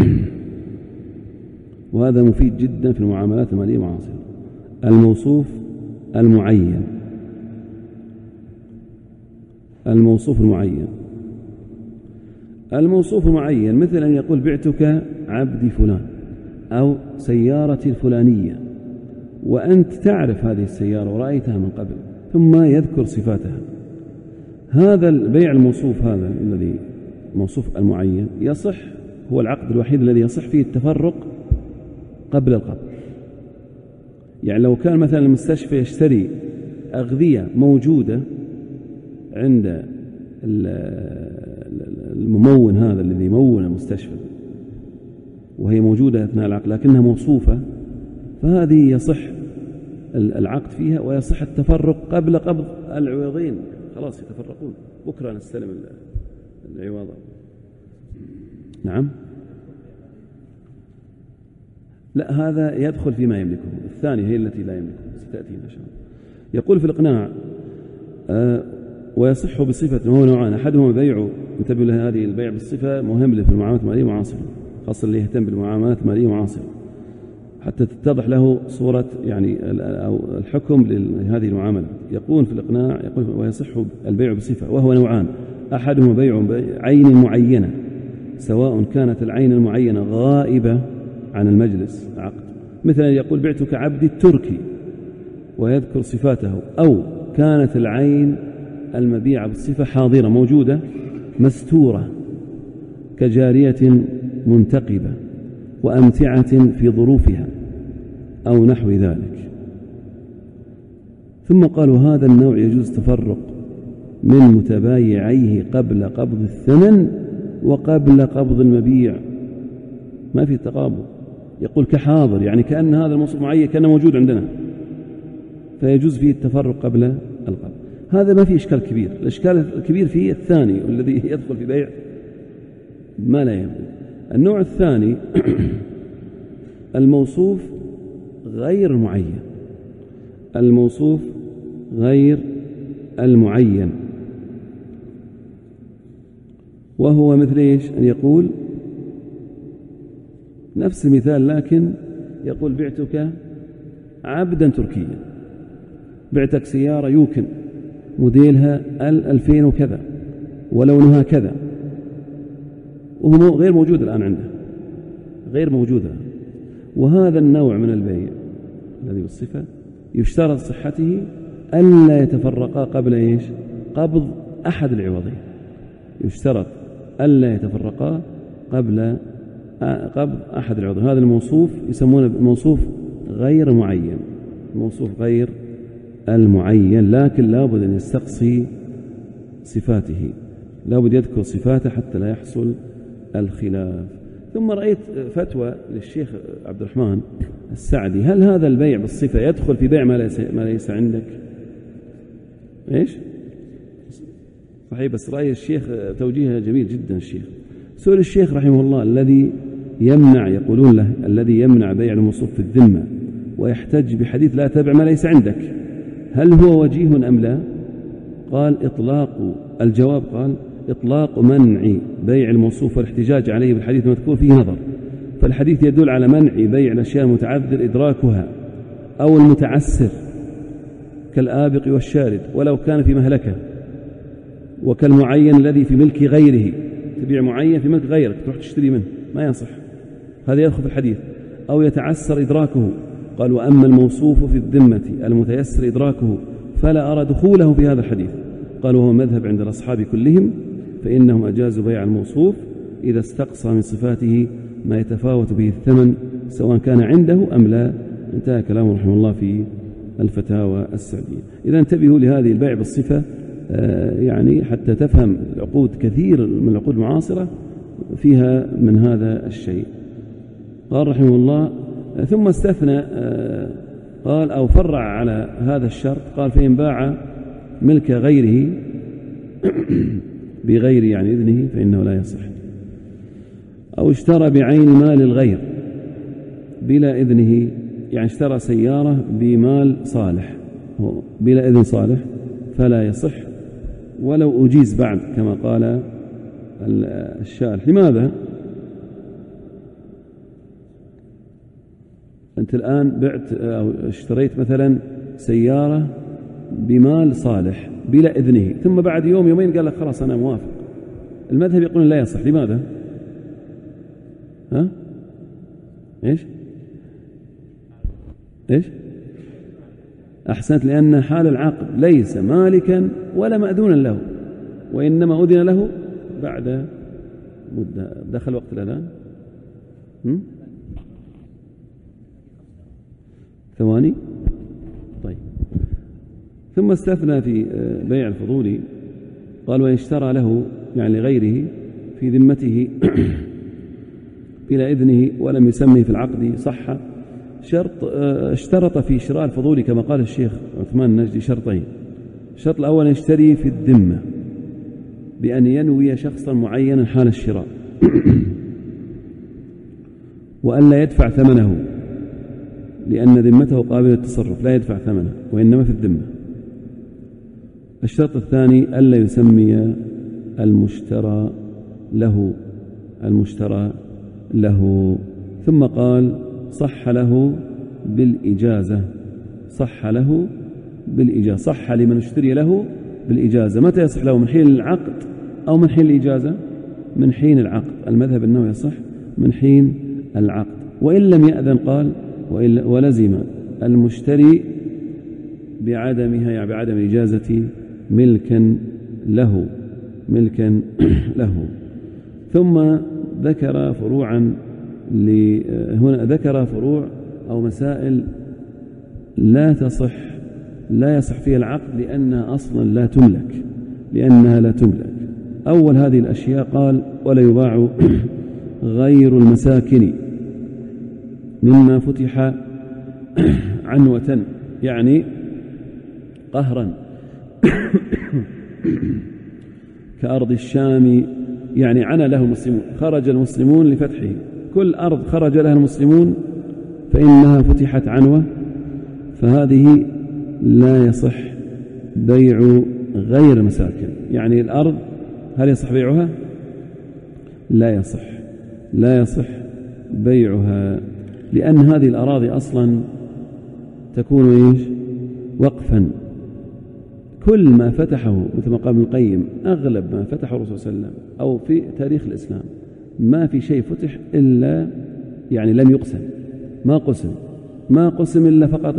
وهذا مفيد جدا في المعاملات المالية المعاصرة، الموصوف المعين. الموصوف المعين، الموصوف المعين مثل أن يقول بعتك عبدي فلان أو سيارتي الفلانية، وأنت تعرف هذه السيارة ورأيتها من قبل، ثم يذكر صفاتها. هذا البيع الموصوف، هذا الذي موصوف المعين، يصح، هو العقد الوحيد الذي يصح فيه التفرق قبل القبض. يعني لو كان مثلا المستشفى يشتري أغذية موجودة عند الممون هذا الذي يمون المستشفى وهي موجودة أثناء العقد لكنها موصوفة، فهذه يصح العقد فيها ويصح التفرق قبل قبض العوضين. خلاص يتفرقون، بكرة نستلم العوض. نعم، لا هذا يدخل فيما يملكه، الثانية هي التي لا يملكه، ستأتينا إن شاء الله. يقول في الإقناع ويصح بصفة، وهو نوعان: أحدهما بيع، انتبهوا لهذه البيع بالصفة مهم في المعاملات المالية المعاصرة، خاصة اللي يهتم بالمعاملات المالية المعاصرة حتى تتضح له صورة يعني أو الحكم لهذه المعاملة. يقول في الإقناع، يقول ويصح البيع بصفة وهو نوعان: أحدهما بيع عين معينة، سواء كانت العين المعينة غائبة عن المجلس عقد، مثلا يقول بعتك عبدي التركي ويذكر صفاته، أو كانت العين المبيعة بالصفة حاضرة موجودة مستورة كجارية منتقبة وأمتعة في ظروفها أو نحو ذلك. ثم قالوا هذا النوع يجوز تفرق من متبايعيه قبل قبض الثمن وقبل قبض المبيع، ما في تقابل. يقول كحاضر، يعني كأن هذا الموصوف معين كان موجود عندنا، فيجوز فيه التفرق قبل القبض. هذا ما فيه إشكال كبير. الإشكال الكبير فيه الثاني الذي يدخل في بيع ما لا يملك. النوع الثاني الموصوف غير المعين، الموصوف غير المعين، وهو مثل إيش؟ أن يقول نفس المثال، لكن يقول بعتك عبدا تركيا، بعتك سيارة يوكن موديلها 2000 وكذا ولونها كذا، وهو غير موجود الآن عنده، غير موجودة. وهذا النوع من البيع الذي بالصفة يشترط صحته ألا يتفرقا قبل إيش؟ قبض أحد العوضين. يشترط ألا يتفرقا قبل قبض أحد العوضين. هذا الموصوف يسمونه الموصوف غير معين، الموصوف غير المعين، لكن لابد أن يستقصي صفاته، لابد يذكر صفاته حتى لا يحصل الخلاف. ثم رأيت فتوى للشيخ عبد الرحمن السعدي: هل هذا البيع بالصفة يدخل في بيع ما ليس عندك؟ إيش؟ صحيح، بس رأي الشيخ توجيهه جميل جدا. الشيخ سؤال الشيخ رحمه الله الذي يمنع، يقولون له الذي يمنع بيع الموصوف في الذمة ويحتج بحديث لا تبع ما ليس عندك، هل هو وجيه أم لا؟ قال الجواب قال إطلاق منع بيع الموصوف والاحتجاج عليه بالحديث المذكور فيه نظر، فالحديث يدل على منع بيع الأشياء المتعذر إدراكها أو المتعسر كالآبق والشارد ولو كان في مهلكة، وكالمعين الذي في ملك غيره، تبيع معين في ملك غيرك تروح تشتري منه ما يصح، هذا يدخل في الحديث. أو يتعسر إدراكه، قال وأما الموصوف في الذمة المتيسر إدراكه فلا أرى دخوله في هذا الحديث، قال وهو مذهب عند الأصحاب كلهم، فإنهم أجازوا بيع الموصوف إذا استقصى من صفاته ما يتفاوت به الثمن سواء كان عنده أم لا. انتهى كلامه رحمه الله في الفتاوى السعدية. إذا انتبهوا لهذه البيع بالصفة يعني حتى تفهم العقود، كثير من العقود المعاصرة فيها من هذا الشيء. قال رحمه الله ثم استثنى قال أو فرع على هذا الشرط، قال فإن باع ملك غيره بغير يعني إذنه فإنه لا يصح، أو اشترى بعين مال الغير بلا إذنه، يعني اشترى سيارة بمال صالح بلا إذن صالح فلا يصح ولو أجيز بعد كما قال الشارح. لماذا؟ أنت الآن بعت أو اشتريت مثلا سيارة بمال صالح بلا إذنه، ثم بعد يوم يومين قال لك خلاص أنا موافق، المذهب يقول لا يصح. لماذا؟ ها؟ إيش؟ أحسنت، لأن حال العقد ليس مالكا ولا مأذونا له، وإنما أذن له بعد مدة. دخل وقت الأذان ثواني. طيب ثم استثنى في بيع الفضولي قال وإن اشترى له يعني لغيره في ذمته بلا إذنه ولم يسمه في العقد صح. شرط اشترط في شراء الفضولي كما قال الشيخ عثمان النجدي شرطين. الشرط الأول يشتري في الذمة بأن ينوي شخصا معينا حال الشراء وأن لا يدفع ثمنه، لأن ذمته قابلة للتصرف لا يدفع ثمنه وإنما في الذمة. الشرط الثاني ألا يسمي المشترى له. ثم قال صح له بالإجازة، صح لمن اشتري له بالإجازة. متى يصح له؟ من حين العقد أو من حين الإجازة؟ من حين العقد. المذهب أنه يصح من حين العقد، وإن لم يأذن قال ولزم المشتري بعدمها يعني بعدم الإجازة ملكا له. ثم ذكر فروعا هنا ذكر فروع أو مسائل لا يصح فيها العقد لأنها أصلا لا تملك. أول هذه الأشياء قال ولا يباع غير المساكن مما فتح عنوة يعني قهرا كأرض الشام، يعني عنا له المسلمون، خرج المسلمون لفتحه، كل أرض خرج لها المسلمون فإنها فتحت عنوة، فهذه لا يصح بيع غير مساكن. يعني الأرض هل يصح بيعها؟ لا يصح بيعها، لأن هذه الأراضي أصلا تكون وقفا. كل ما فتحه مثل ما قال ابن القيم أغلب ما فتحه الرسول صلى الله عليه وسلم أو في تاريخ الإسلام ما في شيء فتح إلا يعني لم يقسم، ما قسم إلا فقط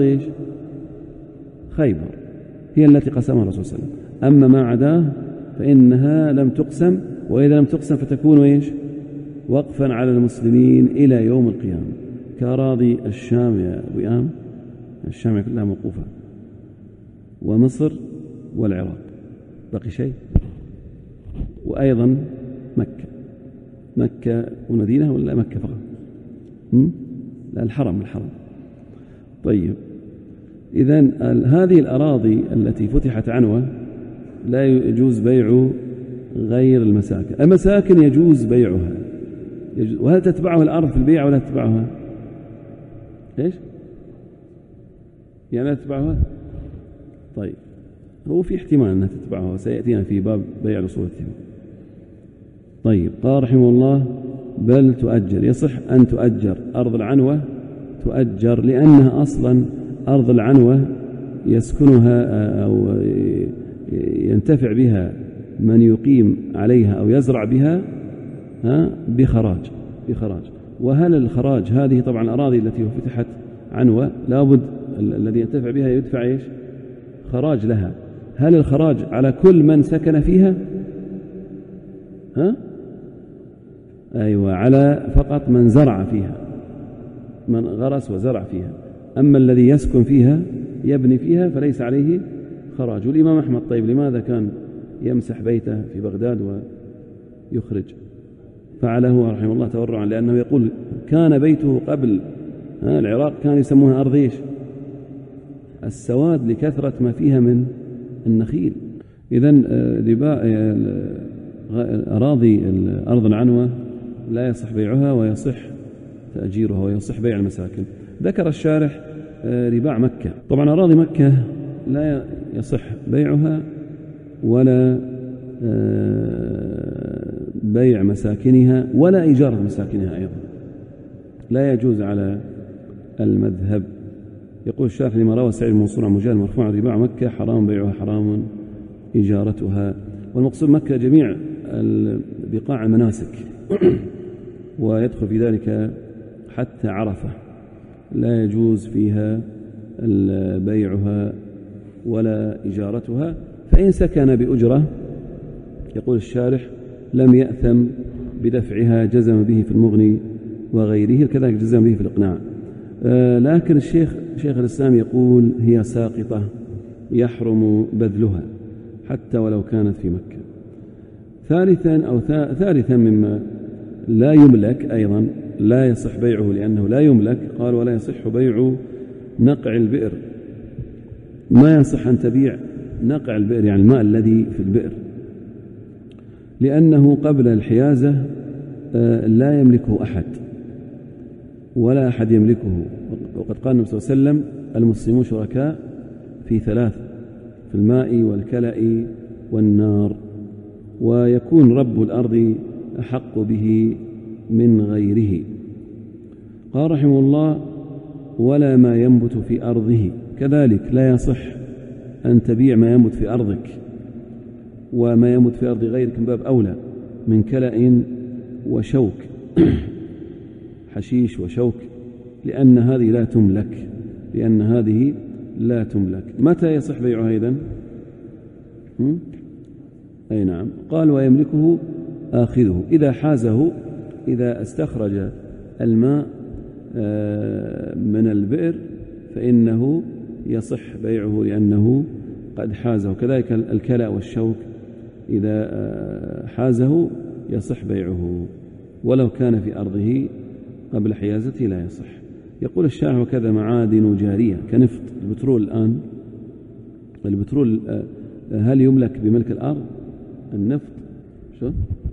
خيبر هي التي قسمها الرسول صلى الله عليه وسلم، أما ما عداه فإنها لم تقسم، وإذا لم تقسم فتكون وقفا على المسلمين إلى يوم القيامة، كأراضي الشام يا أبو إيام، الشام كلها موقوفة، ومصر والعراق، بقي شيء، وأيضا مكة والمدينة ولا مكة فقط؟ لا الحرم. طيب إذن هذه الأراضي التي فتحت عنوة لا يجوز بيع غير المساكن. المساكن يجوز بيعها، وهل تتبعها الأرض في البيع ولا تتبعها؟ يعني لا تتبعها؟ طيب هو في احتمال أنها تتبعها، وسيأتينا في باب بيع الأصول الثمن. طيب قال رحمه الله بل تؤجر، يصح أن تؤجر أرض العنوة، تؤجر لأنها أصلا أرض العنوة يسكنها أو ينتفع بها من يقيم عليها أو يزرع بها بخراج. وهل الخراج هذه طبعا الأراضي التي فتحت عنوة لابد الذي ينتفع بها يدفع إيش؟ خراج لها. هل الخراج على كل من سكن فيها؟ أيوة، على فقط من زرع فيها، من غرس وزرع فيها. أما الذي يسكن فيها يبني فيها فليس عليه خراج. والإمام أحمد طيب لماذا كان يمسح بيته في بغداد ويخرج؟ فعله رحمه الله تورعا، لأنه يقول كان بيته قبل العراق كان يسمونها أرض إيش؟ السواد، لكثرة ما فيها من النخيل. إذن أراضي أرض العنوة لا يصح بيعها ويصح تأجيرها ويصح بيع المساكن. ذكر الشارح رباع مكة. طبعا أراضي مكة لا يصح بيعها ولا بيع مساكنها ولا إيجار مساكنها أيضا، لا يجوز على المذهب. يقول الشارح لما روى سعيد بن منصور عن مجاهد مرفوعا رباع مكة حرام بيعها حرام إيجارتها. والمقصود مكة جميع بقاع المناسك ويدخل في ذلك حتى عرفة، لا يجوز فيها بيعها ولا إجارتها. فإن سكن بأجرة يقول الشارح لم يأثم بدفعها، جزم به في المغني وغيره، كذلك جزم به في الإقناع. لكن شيخ الإسلام يقول هي ساقطة يحرم بذلها حتى ولو كانت في مكة. ثالثا مما لا يملك أيضا لا يصح بيعه لأنه لا يملك، قال ولا يصح بيع نقع البئر. ما يصح أن تبيع نقع البئر يعني الماء الذي في البئر، لأنه قبل الحيازة لا يملكه أحد ولا أحد يملكه. وقد قال النبي صلى الله عليه وسلم المسلمون شركاء في ثلاث، في الماء والكلأ والنار، ويكون رب الأرض أحق به من غيره. قال رحمه الله ولا ما ينبت في أرضه، كذلك لا يصح أن تبيع ما ينبت في أرضك وما ينبت في أرض غيرك من باب أولى من كلأ وشوك حشيش وشوك، لأن هذه لا تملك. متى يصح بيعها إذن؟ أي نعم، قال ويملكه آخذه إذا حازه، إذا استخرج الماء من البئر فإنه يصح بيعه لأنه قد حازه. كذلك الكلأ والشوك إذا حازه يصح بيعه ولو كان في أرضه قبل حيازته لا يصح. يقول الشارح وكذا معادن جارية كنفط البترول. الآن البترول هل يملك بملك الأرض؟ النفط شو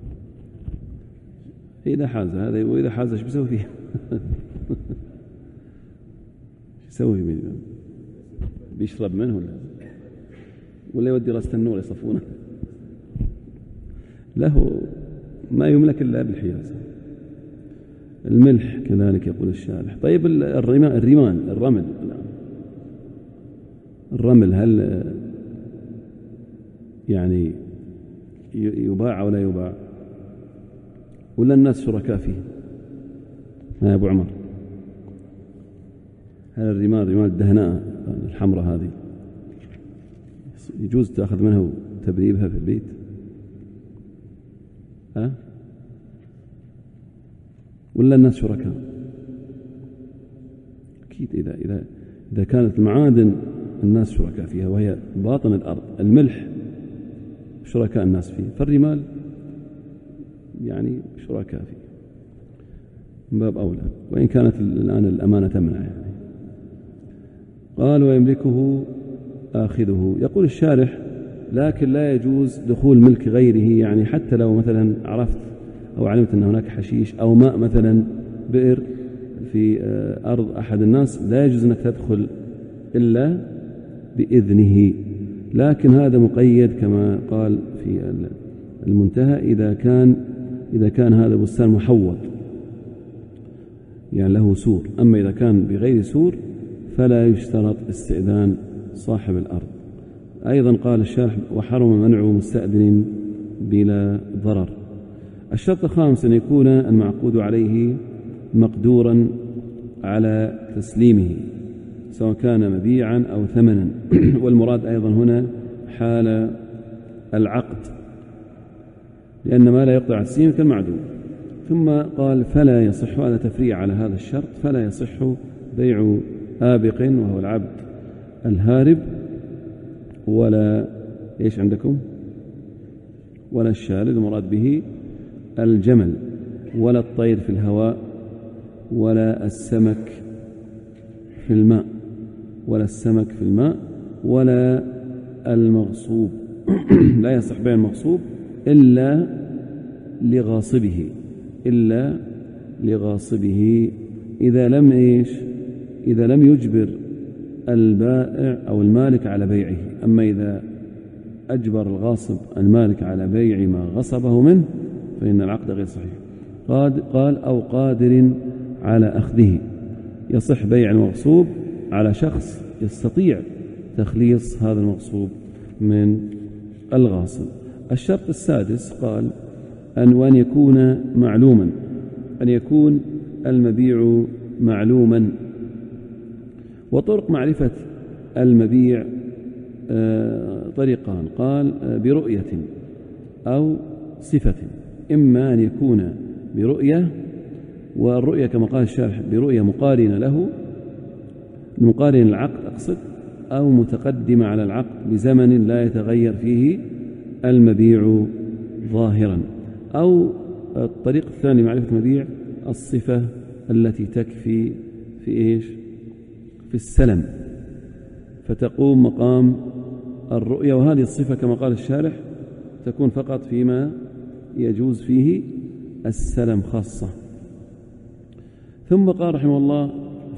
إذا حاز هذا، وإذا حاز ايش بيسوي فيه؟ يسوي فيه بيشرب منه ولا يودي راس النور يصفونه؟ له ما يملك إلا بالحيازة. الملح كذلك يقول الشارح. طيب الرمل هل يعني يباع ولا يباع ولا الناس شركاء فيه؟ يا أبو عمر، هل الرمال الدهناء الحمراء هذه يجوز تأخذ منها وتبريبها في البيت؟ ولا الناس شركاء؟ أكيد إذا كانت المعادن الناس شركاء فيها وهي باطن الأرض، الملح شركاء الناس فيه، فالرمال يعني شركاء فيه من باب أولى، وإن كانت الآن الأمانة تمنع يعني. قال ويملكه آخذه. يقول الشارح لكن لا يجوز دخول ملك غيره، يعني حتى لو مثلا عرفت أو علمت أن هناك حشيش أو ماء مثلا بئر في أرض أحد الناس لا يجوز أنك تدخل إلا بإذنه، لكن هذا مقيد كما قال في المنتهى إذا كان إذا كان هذا بستان محوط يعني له سور. أما إذا كان بغير سور فلا يشترط استئذان صاحب الأرض. أيضا قال الشارح: وحرم منع مستأذن بلا ضرر. الشرط الخامس أن يكون المعقود عليه مقدورا على تسليمه سواء كان مبيعا أو ثمنا والمراد أيضا هنا حال العقد، لأن ما لا يقطع التسليم كالمعدوم. ثم قال: فلا يصح، هذا تفريع على هذا الشرط، فلا يصح بيع آبق وهو العبد الهارب، ولا إيش عندكم؟ ولا الشارد، المراد به الجمل، ولا الطير في الهواء، ولا السمك في الماء، ولا المغصوب. لا يصح بيع المغصوب إلا لغاصبه إذا لم يجبر البائع أو المالك على بيعه. أما إذا أجبر الغاصب المالك على بيع ما غصبه منه فإن العقد غير صحيح. قال: أو قادر على أخذه. يصح بيع المغصوب على شخص يستطيع تخليص هذا المغصوب من الغاصب. الشرط السادس قال: وأن يكون معلوما، أن يكون المبيع معلوما. وطرق معرفة المبيع طريقان، قال: برؤية أو صفة. إما أن يكون برؤية، والرؤية كما قال الشارح برؤية مقارنة له، مقارن العقد أقصد، أو متقدمة على العقد بزمن لا يتغير فيه المبيع ظاهرا. أو الطريق الثاني معرفة المبيع الصفة التي تكفي في السلم فتقوم مقام الرؤية، وهذه الصفة كما قال الشارح تكون فقط فيما يجوز فيه السلم خاصة. ثم قال رحمه الله: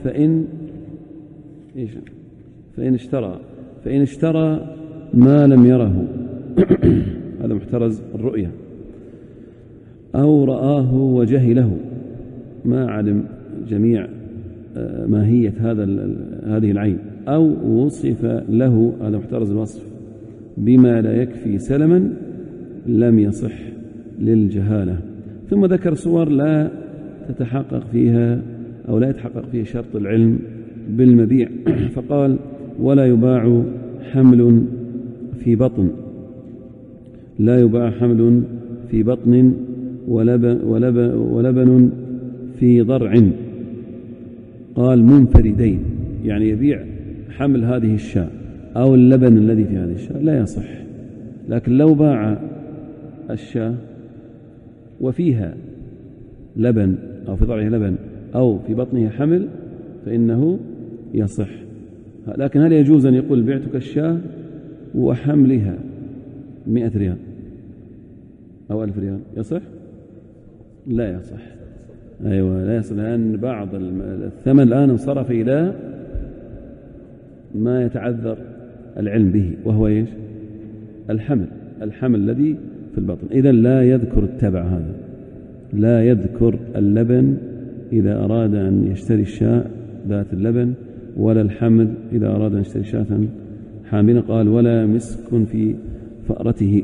فإن اشترى ما لم يره هذا محترز الرؤية، أو رآه وجهله، ما علم جميع ماهية هذه العين، أو وصف له، هذا محترز الوصف، بما لا يكفي سلما، لم يصح للجهالة. ثم ذكر صور لا تتحقق فيها أو لا يتحقق فيها شرط العلم بالمبيع، فقال: ولا يباع حمل في بطن، لا يباع حمل في بطن ولبن في ضرع. قال: منفردين، يعني يبيع حمل هذه الشاة أو اللبن الذي في هذه الشاة لا يصح. لكن لو باع الشاة وفيها لبن أو في ضرعها لبن أو في بطنها حمل فإنه يصح. لكن هل يجوز أن يقول: بعتك الشاة وحملها 100 ريال أو 1000 ريال؟ يصح؟ لا يصح. أيوة لا يصح، لأن بعض الثمن الآن انصرف إلى ما يتعذر العلم به، وهو إيش؟ الحمل الذي في البطن. إذن لا يذكر التبع، هذا لا يذكر اللبن إذا أراد أن يشتري الشاة ذات اللبن، ولا الحمل إذا أراد أن يشتري شاة حاملا. قال: ولا مسك في فأرته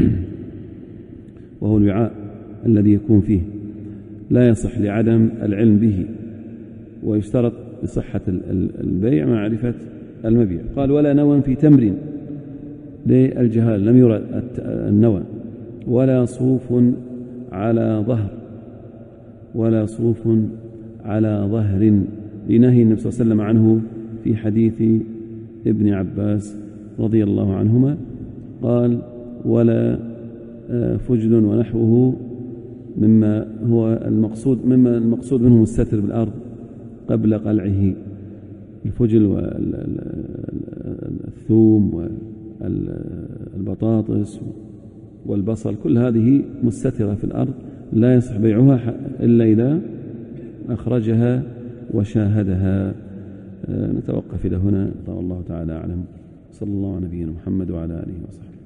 وهو الوعاء الذي يكون فيه، لا يصح لعدم العلم به، ويشترط بصحة البيع معرفة المبيع. قال: ولا نوى في تمر للجهال، لم يرى النوى، ولا صوف على ظهر، لنهي النبي صلى الله عليه وسلم عنه في حديث ابن عباس رضي الله عنهما. قال: ولا فجل ونحوه مما المقصود منه الستر بالأرض قبل قلعه. الفجل والثوم والبطاطس والبصل كل هذه مستترة في الأرض، لا يصح بيعها إلا إذا أخرجها وشاهدها. نتوقف إلى هنا، والله تعالى أعلم. صلى الله على نبينا محمد وعلى آله وصحبه.